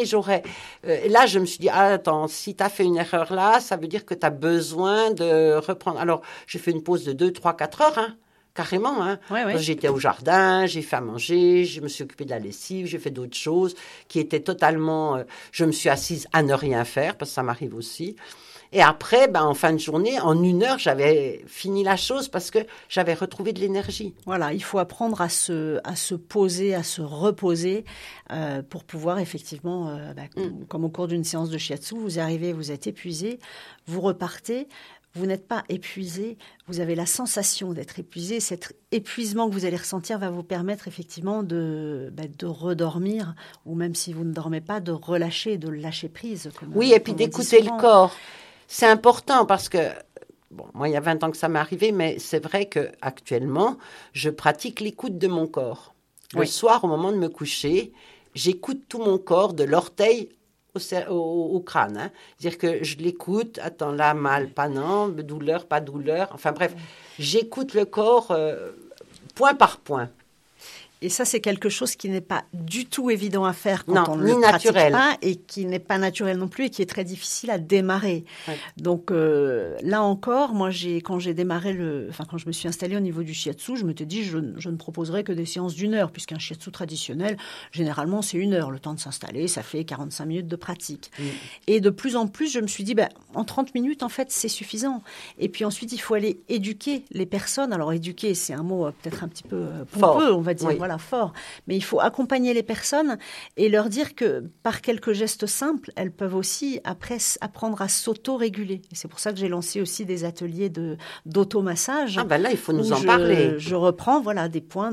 là, je me suis dit, attends, si tu as fait une erreur là, ça veut dire que tu as besoin de reprendre. Alors, j'ai fait une pause de 2, 3, 4 heures, carrément. Ouais. J'étais au jardin, j'ai fait à manger, je me suis occupée de la lessive, j'ai fait d'autres choses qui étaient totalement... je me suis assise à ne rien faire, parce que ça m'arrive aussi. Et après, en fin de journée, en 1 heure, j'avais fini la chose parce que j'avais retrouvé de l'énergie. Voilà, il faut apprendre à se poser, à se reposer pour pouvoir effectivement, comme au cours d'une séance de shiatsu, vous arrivez, vous êtes épuisé, vous repartez. Vous n'êtes pas épuisé, vous avez la sensation d'être épuisé. Cet épuisement que vous allez ressentir va vous permettre effectivement de redormir, ou même si vous ne dormez pas, de relâcher, de lâcher prise. Oui, et puis d'écouter le corps. C'est important parce que, moi, il y a 20 ans que ça m'est arrivé, mais c'est vrai qu'actuellement, je pratique l'écoute de mon corps. Le soir, au moment de me coucher, j'écoute tout mon corps, de l'orteil au crâne. Hein. C'est-à-dire que je l'écoute, attends, là, mal, pas non, douleur, pas douleur. Enfin bref, j'écoute le corps point par point. Et ça, c'est quelque chose qui n'est pas du tout évident à faire quand on ne le pratique pas et qui n'est pas naturel non plus et qui est très difficile à démarrer. Ouais. Donc là encore, moi, quand je me suis installée au niveau du shiatsu, je m'étais dit je ne proposerai que des séances d'1 heure, puisqu'un shiatsu traditionnel, généralement, c'est 1 heure. Le temps de s'installer, ça fait 45 minutes de pratique. Et de plus en plus, je me suis dit, en 30 minutes, en fait, c'est suffisant. Et puis ensuite, il faut aller éduquer les personnes. Alors, éduquer, c'est un mot peut-être un petit peu pompeux, on va dire. Oui. Voilà, fort. Mais il faut accompagner les personnes et leur dire que par quelques gestes simples, elles peuvent aussi après apprendre à s'auto-réguler. Et c'est pour ça que j'ai lancé aussi des ateliers d'automassage. Ah là, il faut nous en parler. Je reprends des points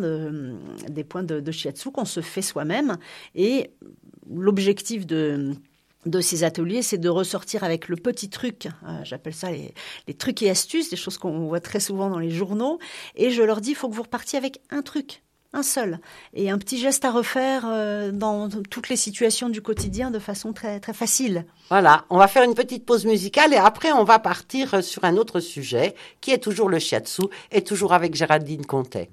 de shiatsu qu'on se fait soi-même. Et l'objectif de ces ateliers, c'est de ressortir avec le petit truc, j'appelle ça les trucs et astuces, des choses qu'on voit très souvent dans les journaux. Et je leur dis, il faut que vous repartiez avec un truc. Un seul, et un petit geste à refaire dans toutes les situations du quotidien de façon très, très facile. Voilà, on va faire une petite pause musicale et après on va partir sur un autre sujet qui est toujours le shiatsu et toujours avec Géraldine Contet.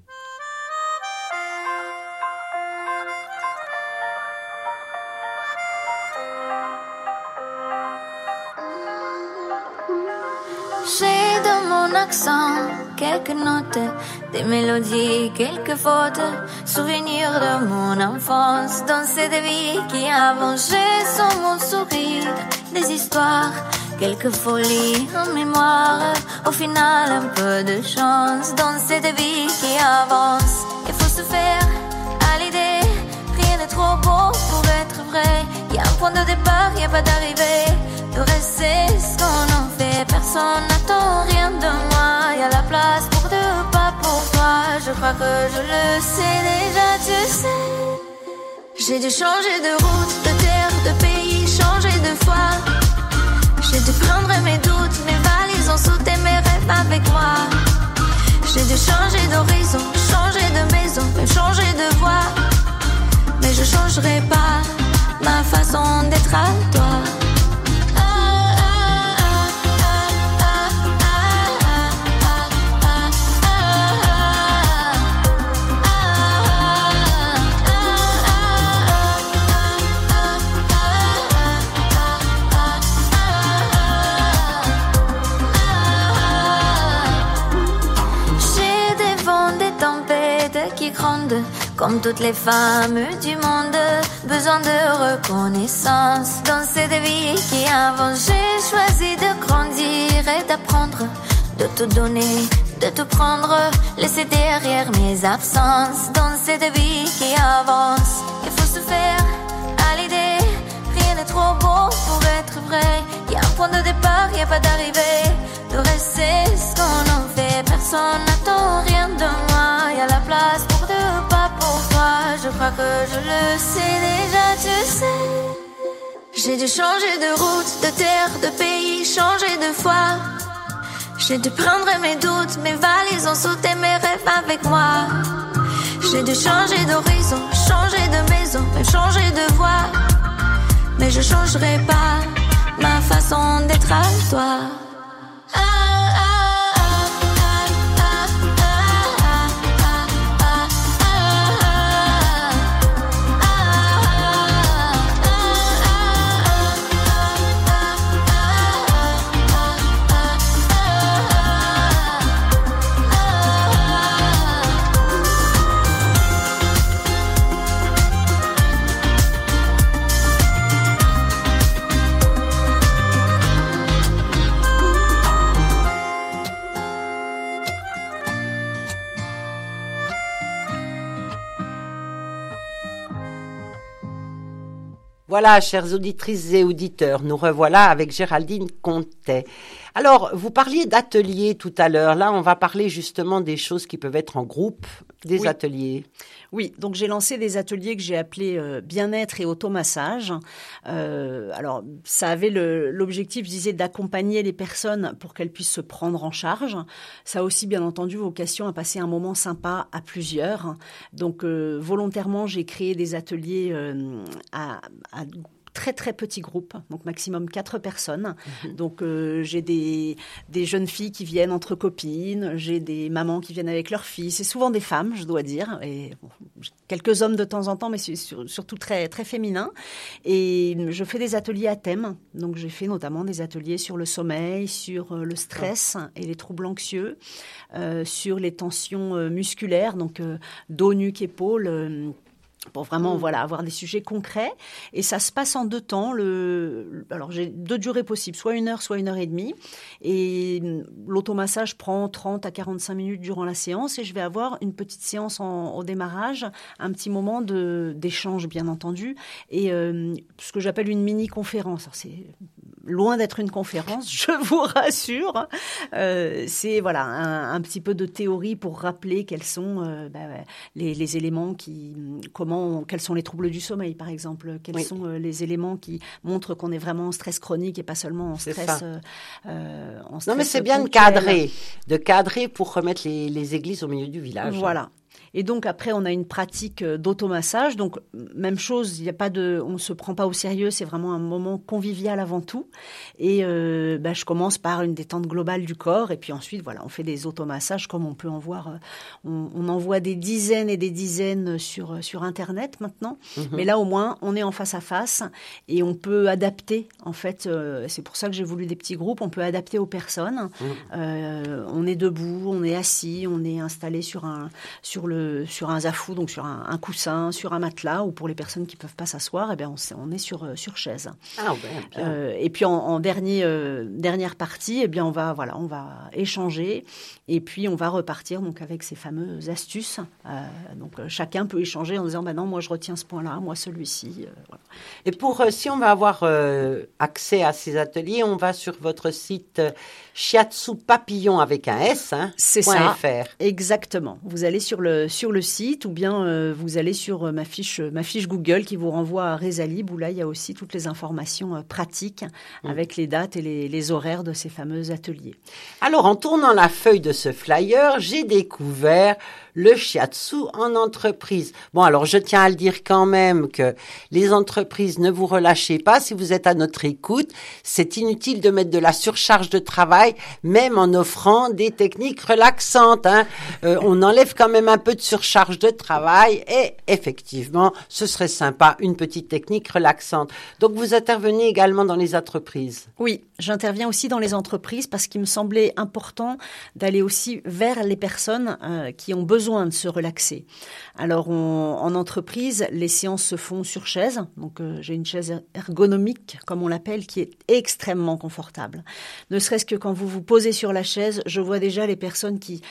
J'ai dans mon accent quelques notes, des mélodies, quelques fautes, souvenirs de mon enfance, danser des vies qui avancent sans mon sourire, des histoires, quelques folies en mémoire, au final un peu de chance, danser des vies qui avancent. Il faut se faire à l'idée, rien n'est trop beau pour être vrai, y a un point de départ, y a pas d'arrivée. Le reste c'est ce qu'on en fait, personne n'attend rien de moi. Y a la place pour 2 pas pour toi. Je crois que je le sais déjà, tu sais. J'ai dû changer de route, de terre, de pays, changer de foi. J'ai dû prendre mes doutes, mes valises, ont sauté mes rêves avec moi. J'ai dû changer d'horizon, changer de maison, même changer de voix. Mais je changerai pas ma façon d'être à toi. Comme toutes les femmes du monde, besoin de reconnaissance. Danser des vies qui avancent, j'ai choisi de grandir et d'apprendre, de tout donner, de tout prendre, laisser derrière mes absences. Danser des vies qui avancent, il faut se faire à l'idée, rien n'est trop beau pour être vrai. Y a un point de départ, y a pas d'arrivée. Le reste c'est ce qu'on en fait, personne n'attend rien de moi. Y a la place pour 2 pas pour toi. Je crois que je le sais déjà, tu sais. J'ai dû changer de route, de terre, de pays, changer de foi. J'ai dû prendre mes doutes, mes valises, ont sauté mes rêves avec moi. J'ai dû changer d'horizon, changer de maison, même changer de voix. Mais je changerai pas ma façon d'être à toi. Voilà, chères auditrices et auditeurs, nous revoilà avec Géraldine Contet. Alors, vous parliez d'ateliers tout à l'heure. Là, on va parler justement des choses qui peuvent être en groupe, des ateliers. Oui, donc j'ai lancé des ateliers que j'ai appelés bien-être et automassage. Alors, ça avait l'objectif, je disais, d'accompagner les personnes pour qu'elles puissent se prendre en charge. Ça a aussi, bien entendu, vocation à passer un moment sympa à plusieurs. Donc, volontairement, j'ai créé des ateliers à très très petits groupes, donc maximum 4 personnes. Donc j'ai des jeunes filles qui viennent entre copines, j'ai des mamans qui viennent avec leurs filles. C'est souvent des femmes, je dois dire, et bon, quelques hommes de temps en temps, mais surtout très très féminins. Et je fais des ateliers à thème. Donc j'ai fait notamment des ateliers sur le sommeil, sur le stress et les troubles anxieux, sur les tensions musculaires, donc dos, nuque, épaules. Pour vraiment avoir des sujets concrets. Et ça se passe en 2 temps. Alors, j'ai 2 durées possibles, soit 1 heure, soit 1 heure et demie. Et l'automassage prend 30 à 45 minutes durant la séance. Et je vais avoir une petite séance au démarrage, un petit moment d'échange, bien entendu. Et ce que j'appelle une mini-conférence. Alors, c'est loin d'être une conférence, je vous rassure. C'est un petit peu de théorie pour rappeler quels sont les éléments quels sont les troubles du sommeil, par exemple. Quels sont les éléments qui montrent qu'on est vraiment en stress chronique et pas seulement en stress. Non, mais c'est bien de cadrer pour remettre les églises au milieu du village. Voilà. Et donc après, on a une pratique d'automassage. Donc même chose, on se prend pas au sérieux. C'est vraiment un moment convivial avant tout. Et je commence par une détente globale du corps. Et puis ensuite, on fait des automassages comme on peut en voir. On en voit des dizaines et des dizaines sur Internet maintenant. Mais là, au moins, on est en face à face et on peut adapter. En fait, c'est pour ça que j'ai voulu des petits groupes. On peut adapter aux personnes. On est debout, on est assis, on est installé sur un zafou, donc sur un coussin, sur un matelas, ou pour les personnes qui peuvent pas s'asseoir, on est sur chaise. Ah bien. Et puis en dernière partie, on va échanger, et puis on va repartir donc avec ces fameuses astuces. Donc chacun peut échanger en disant non, moi je retiens ce point-là, moi celui-ci. Voilà. Et si on va avoir accès à ces ateliers, on va sur votre site Shiatsu Papillon avec un S, c'est ça, .fr. Exactement. Vous allez sur le site, ou bien vous allez sur ma fiche Google qui vous renvoie à Résalib, où là il y a aussi toutes les informations pratiques avec les dates et les horaires de ces fameux ateliers. Alors en tournant la feuille de ce flyer, j'ai découvert le shiatsu en entreprise. Bon, alors je tiens à le dire quand même que les entreprises, ne vous relâchez pas si vous êtes à notre écoute. C'est inutile de mettre de la surcharge de travail, même en offrant des techniques relaxantes. On enlève quand même un peu de surcharge de travail et effectivement, ce serait sympa, une petite technique relaxante. Donc vous intervenez également dans les entreprises. Oui, j'interviens aussi dans les entreprises parce qu'il me semblait important d'aller aussi vers les personnes qui ont besoin de se relaxer. Alors en entreprise, les séances se font sur chaise. Donc j'ai une chaise ergonomique, comme on l'appelle, qui est extrêmement confortable. Ne serait-ce que quand vous vous posez sur la chaise, je vois déjà les personnes qui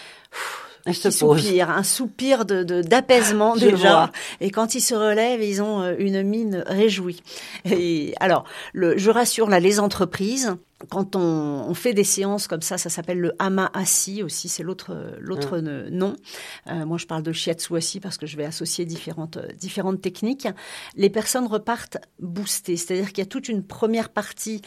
soupirent, un soupir d'apaisement déjà. Et quand ils se relèvent, ils ont une mine réjouie. Et alors, je rassure là, les entreprises. Quand on fait des séances comme ça s'appelle le hama assis aussi, c'est l'autre nom. Moi, je parle de shiatsu assis parce que je vais associer différentes techniques. Les personnes repartent boostées, c'est-à-dire qu'il y a toute une première partie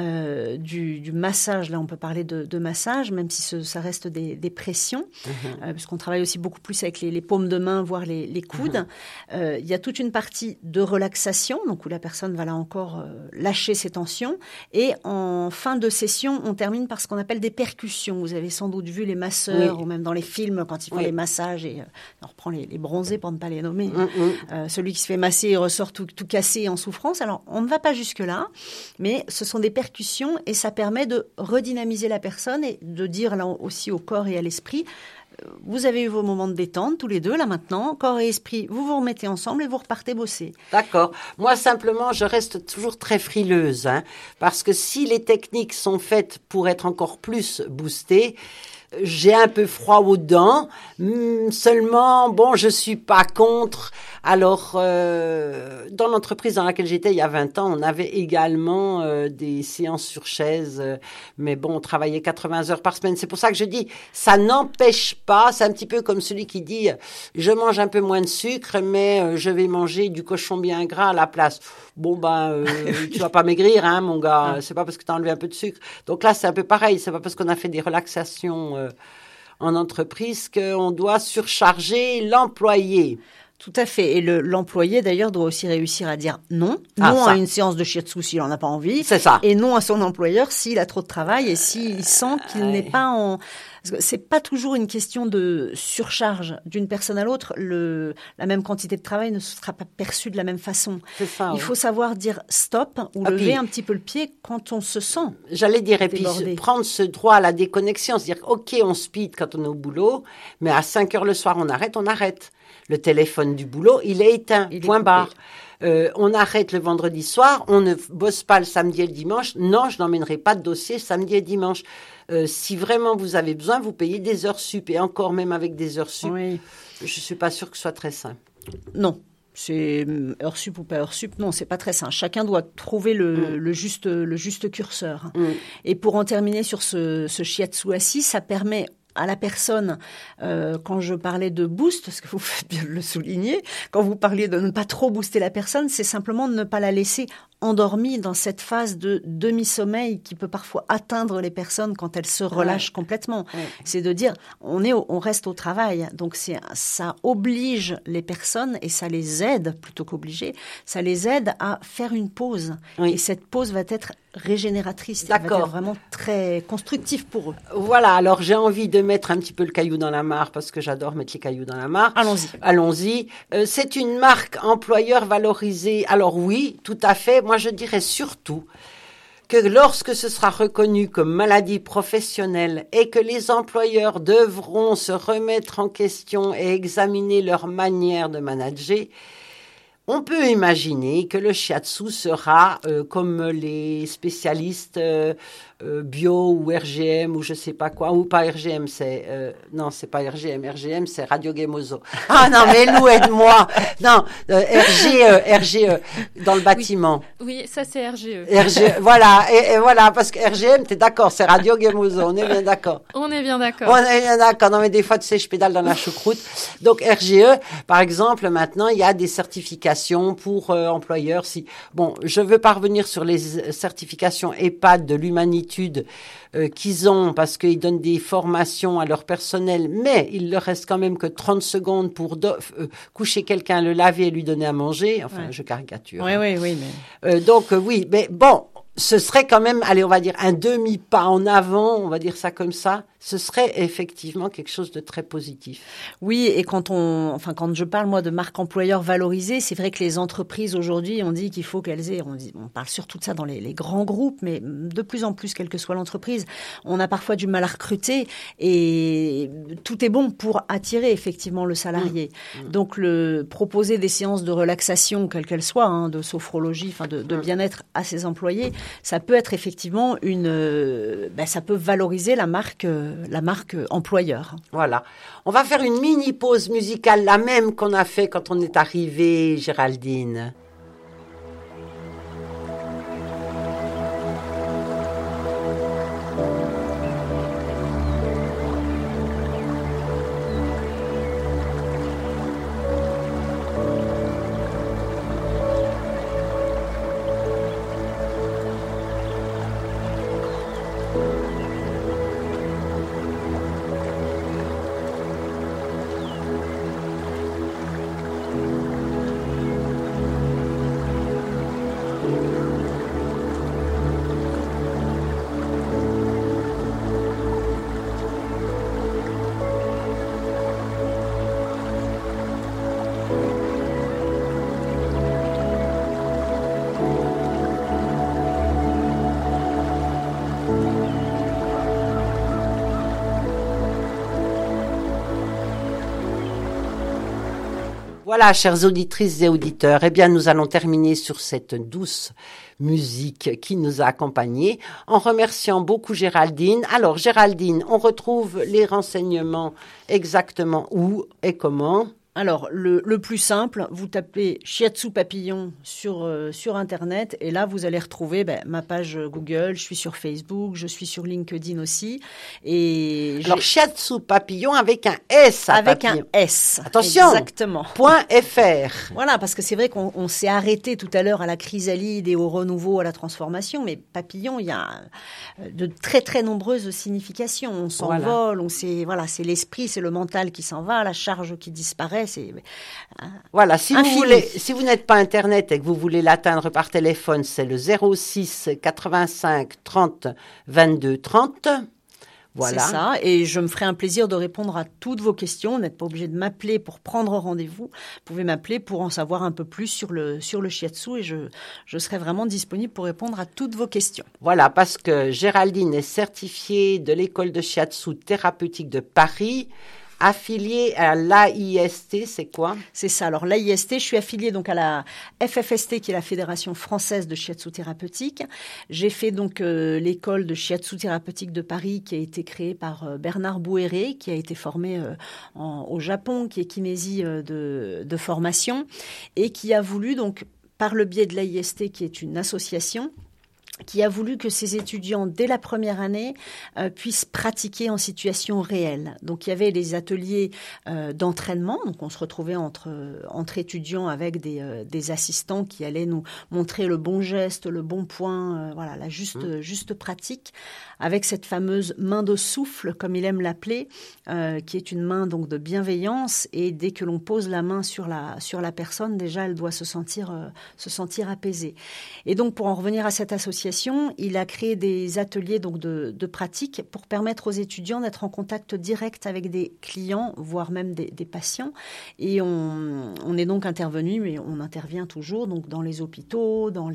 du massage. Là, on peut parler de massage, même si ça reste des pressions, puisqu'on travaille aussi beaucoup plus avec les paumes de main, voire les coudes. Il y a toute une partie de relaxation, donc où la personne va là encore lâcher ses tensions, et en fin de session, on termine par ce qu'on appelle des percussions. Vous avez sans doute vu les masseurs, ou même dans les films, quand ils font les massages, et on reprend les bronzés pour ne pas les nommer. Celui qui se fait masser, il ressort tout cassé en souffrance. Alors, on ne va pas jusque-là, mais ce sont des percussions, et ça permet de redynamiser la personne et de dire là aussi au corps et à l'esprit, vous avez eu vos moments de détente, tous les deux, là maintenant, corps et esprit, vous vous remettez ensemble et vous repartez bosser. D'accord. Moi, simplement, je reste toujours très frileuse, parce que si les techniques sont faites pour être encore plus boostées, j'ai un peu froid aux dents. Seulement, bon, je suis pas contre. Alors, dans l'entreprise dans laquelle j'étais il y a 20 ans, on avait également des séances sur chaise. Mais bon, on travaillait 80 heures par semaine. C'est pour ça que je dis, ça n'empêche pas. C'est un petit peu comme celui qui dit, je mange un peu moins de sucre, mais je vais manger du cochon bien gras à la place. Bon, tu vas pas maigrir, hein, mon gars. C'est pas parce que tu as enlevé un peu de sucre. Donc là, c'est un peu pareil. C'est pas parce qu'on a fait des relaxations en entreprise qu'on doit surcharger l'employé. Tout à fait. Et l'employé, d'ailleurs, doit aussi réussir à dire non. Non à une séance de shiatsu s'il n'en a pas envie. C'est ça. Et non à son employeur s'il a trop de travail et s'il sent qu'il n'est pas en... Parce que c'est pas toujours une question de surcharge d'une personne à l'autre. La même quantité de travail ne sera pas perçue de la même façon. C'est ça. Il faut savoir dire stop ou lever un petit peu le pied quand on se sent. J'allais dire, et puis prendre ce droit à la déconnexion. C'est-à-dire, OK, on speed quand on est au boulot, mais à 5 heures le soir, on arrête. Le téléphone du boulot, il est éteint, point barre. On arrête le vendredi soir, on ne bosse pas le samedi et le dimanche. Non, je n'emmènerai pas de dossier samedi et dimanche. Si vraiment vous avez besoin, vous payez des heures sup. Et encore même avec des heures sup, je suis pas sûre que ce soit très sain. Non. C'est heure sup ou pas heure sup, non, c'est pas très sain. Chacun doit trouver le juste curseur. Et pour en terminer sur ce shiatsu assis, ça permet à la personne, quand je parlais de boost, parce que vous faites bien de le souligner, quand vous parliez de ne pas trop booster la personne, c'est simplement de ne pas la laisser endormie dans cette phase de demi-sommeil qui peut parfois atteindre les personnes quand elles se relâchent complètement. C'est de dire, on reste au travail. Donc ça oblige les personnes et ça les aide, plutôt qu'obliger, ça les aide à faire une pause. Et cette pause va être régénératrice. Ça va être vraiment très constructif pour eux. Voilà, alors j'ai envie de mettre un petit peu le caillou dans la mare parce que j'adore mettre les cailloux dans la mare. Allons-y. C'est une marque employeur valorisée. Alors oui, tout à fait. Moi, je dirais surtout que lorsque ce sera reconnu comme maladie professionnelle et que les employeurs devront se remettre en question et examiner leur manière de manager, on peut imaginer que le shiatsu sera comme les spécialistes bio ou RGM ou je sais pas quoi, ou pas RGM, non, c'est pas RGM, c'est Radio Gemozo. Ah non, mais Lou, aide-moi. Non, RGE, dans le bâtiment. Oui, ça c'est RGE. RGE, voilà, et voilà, parce que RGM, t'es d'accord, c'est Radio Gemozo, on est bien d'accord. On est bien d'accord. Non, mais des fois, tu sais, je pédale dans la choucroute. Donc, RGE, par exemple, maintenant, il y a des certifications pour employeurs. Bon, je veux pas revenir sur les certifications EHPAD de l'humanitude qu'ils ont parce qu'ils donnent des formations à leur personnel, mais il leur reste quand même que 30 secondes pour coucher quelqu'un, le laver et lui donner à manger. Enfin, je caricature. Oui. Donc, oui, mais bon, ce serait quand même, allez, on va dire un demi-pas en avant, on va dire ça comme ça. Ce serait effectivement quelque chose de très positif. Oui, et quand je parle, moi, de marque employeur valorisée, c'est vrai que les entreprises, aujourd'hui, on dit qu'il faut qu'elles aient, on parle surtout de ça dans les grands groupes, mais de plus en plus, quelle que soit l'entreprise, on a parfois du mal à recruter et tout est bon pour attirer effectivement le salarié. Donc, proposer des séances de relaxation, quelles qu'elles soient, de sophrologie, de bien-être à ses employés, ça peut être effectivement ça peut valoriser la marque employeur. Voilà. On va faire une mini pause musicale, la même qu'on a fait quand on est arrivé, Géraldine. Voilà, chères auditrices et auditeurs, eh bien, nous allons terminer sur cette douce musique qui nous a accompagnés, en remerciant beaucoup Géraldine. Alors, Géraldine, on retrouve les renseignements exactement où et comment? Alors, le plus simple, vous tapez Shiatsu Papillon sur Internet et là, vous allez retrouver ma page Google, je suis sur Facebook, je suis sur LinkedIn aussi. Et alors, Shiatsu Papillon avec un S à avec papillon. un S. Attention. Exactement. .fr. Voilà, parce que c'est vrai qu'on s'est arrêté tout à l'heure à la chrysalide et au renouveau, à la transformation, mais papillon, il y a de très très nombreuses significations. On s'envole, c'est l'esprit, c'est le mental qui s'en va, la charge qui disparaît. Voilà, si vous n'êtes pas Internet et que vous voulez l'atteindre par téléphone, c'est le 06 85 30 22 30. Voilà. C'est ça, et je me ferai un plaisir de répondre à toutes vos questions. Vous n'êtes pas obligé de m'appeler pour prendre rendez-vous. Vous pouvez m'appeler pour en savoir un peu plus sur le shiatsu et je serai vraiment disponible pour répondre à toutes vos questions. Voilà, parce que Géraldine est certifiée de l'école de shiatsu thérapeutique de Paris, affiliée à l'AIST, c'est quoi? C'est ça. Alors l'AIST, je suis affiliée donc à la FFST, qui est la Fédération française de shiatsu thérapeutique. J'ai fait donc l'école de shiatsu thérapeutique de Paris, qui a été créée par Bernard Bouéré, qui a été formé au Japon, qui est kinési de formation, et qui a voulu donc, par le biais de l'AIST, qui est une association, qui a voulu que ses étudiants, dès la première année, puissent pratiquer en situation réelle. Donc, il y avait des ateliers d'entraînement. Donc, on se retrouvait entre étudiants avec des assistants qui allaient nous montrer le bon geste, le bon point, la juste pratique, avec cette fameuse main de souffle, comme il aime l'appeler, qui est une main donc de bienveillance. Et dès que l'on pose la main sur la personne, déjà, elle doit se sentir apaisée. Et donc, pour en revenir à cette association, il a créé des ateliers donc de pratique pour permettre aux étudiants d'être en contact direct avec des clients, voire même des patients. Et on est donc intervenu, mais on intervient toujours donc dans les hôpitaux, dans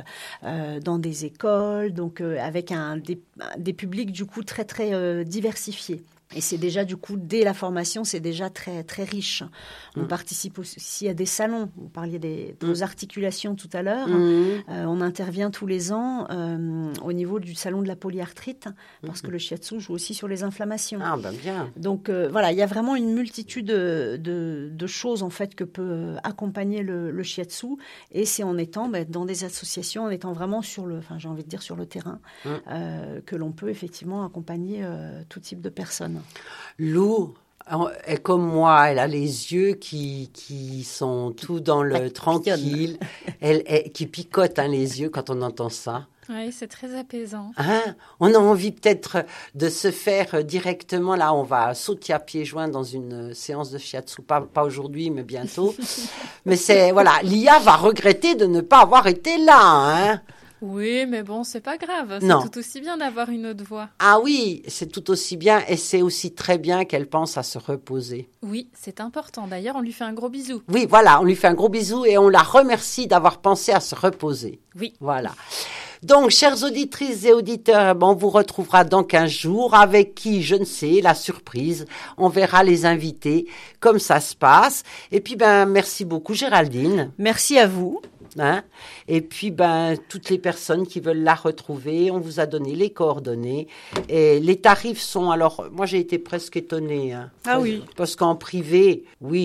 des écoles, donc avec des publics du coup très très diversifiés. Et c'est déjà, du coup, dès la formation, c'est déjà très, très riche. On participe aussi à des salons. Vous parliez de vos articulations tout à l'heure. On intervient tous les ans au niveau du salon de la polyarthrite, parce que le shiatsu joue aussi sur les inflammations. Ah, ben bien. Donc, il y a vraiment une multitude de choses, en fait, que peut accompagner le shiatsu. Et c'est en étant dans des associations, en étant vraiment sur le terrain, que l'on peut effectivement accompagner tout type de personnes. Lou est comme moi, elle a les yeux qui sont tout dans le tranquille, qui picotent les yeux quand on entend ça. Oui, c'est très apaisant. On a envie peut-être de se faire directement, là on va sauter à pieds joints dans une séance de shiatsu, pas aujourd'hui mais bientôt. Mais l'IA va regretter de ne pas avoir été là, Oui, mais bon, c'est pas grave. C'est tout aussi bien d'avoir une autre voix. Ah oui, c'est tout aussi bien et c'est aussi très bien qu'elle pense à se reposer. Oui, c'est important. D'ailleurs, on lui fait un gros bisou. Oui, voilà, on lui fait un gros bisou et on la remercie d'avoir pensé à se reposer. Oui. Voilà. Donc, chères auditrices et auditeurs, on vous retrouvera dans 15 jours avec qui, je ne sais, la surprise. On verra les invités, comme ça se passe. Et puis, merci beaucoup Géraldine. Merci à vous. Et puis, toutes les personnes qui veulent la retrouver, on vous a donné les coordonnées. Et les tarifs sont, alors, moi j'ai été presque étonnée. Ah oui. Parce qu'en privé,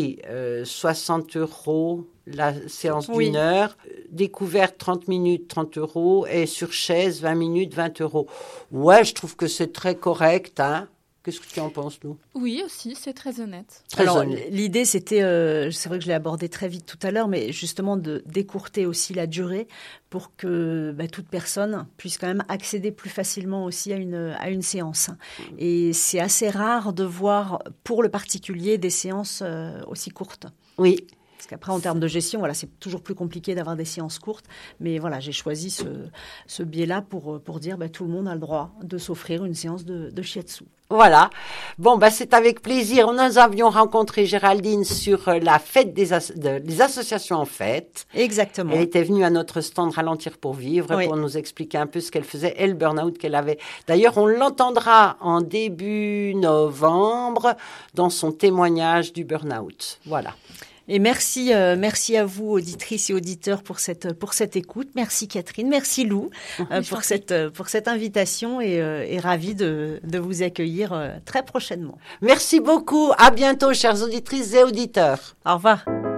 60 € la séance d'une heure, découverte 30 minutes, 30 €, et sur chaise, 20 minutes, 20 €. Ouais, je trouve que c'est très correct, Qu'est-ce que tu en penses, nous? Oui, aussi, c'est très honnête. L'idée, c'était, c'est vrai que je l'ai abordé très vite tout à l'heure, mais justement de décourter aussi la durée pour que toute personne puisse quand même accéder plus facilement aussi à une séance. Et c'est assez rare de voir, pour le particulier, des séances aussi courtes. Oui. Parce qu'après, en termes de gestion, c'est toujours plus compliqué d'avoir des séances courtes. Mais j'ai choisi ce biais-là pour dire tout le monde a le droit de s'offrir une séance de shiatsu. Voilà. Bon, c'est avec plaisir. Nous avions rencontré Géraldine sur la fête des associations en fête. Exactement. Elle était venue à notre stand Ralentir pour vivre pour nous expliquer un peu ce qu'elle faisait et le burn-out qu'elle avait. D'ailleurs, on l'entendra en début novembre dans son témoignage du burn-out. Voilà. Et merci à vous, auditrices et auditeurs, pour cette écoute. Merci Catherine, merci Lou pour cette invitation et ravie de vous accueillir très prochainement. Merci beaucoup. À bientôt, chères auditrices et auditeurs. Au revoir.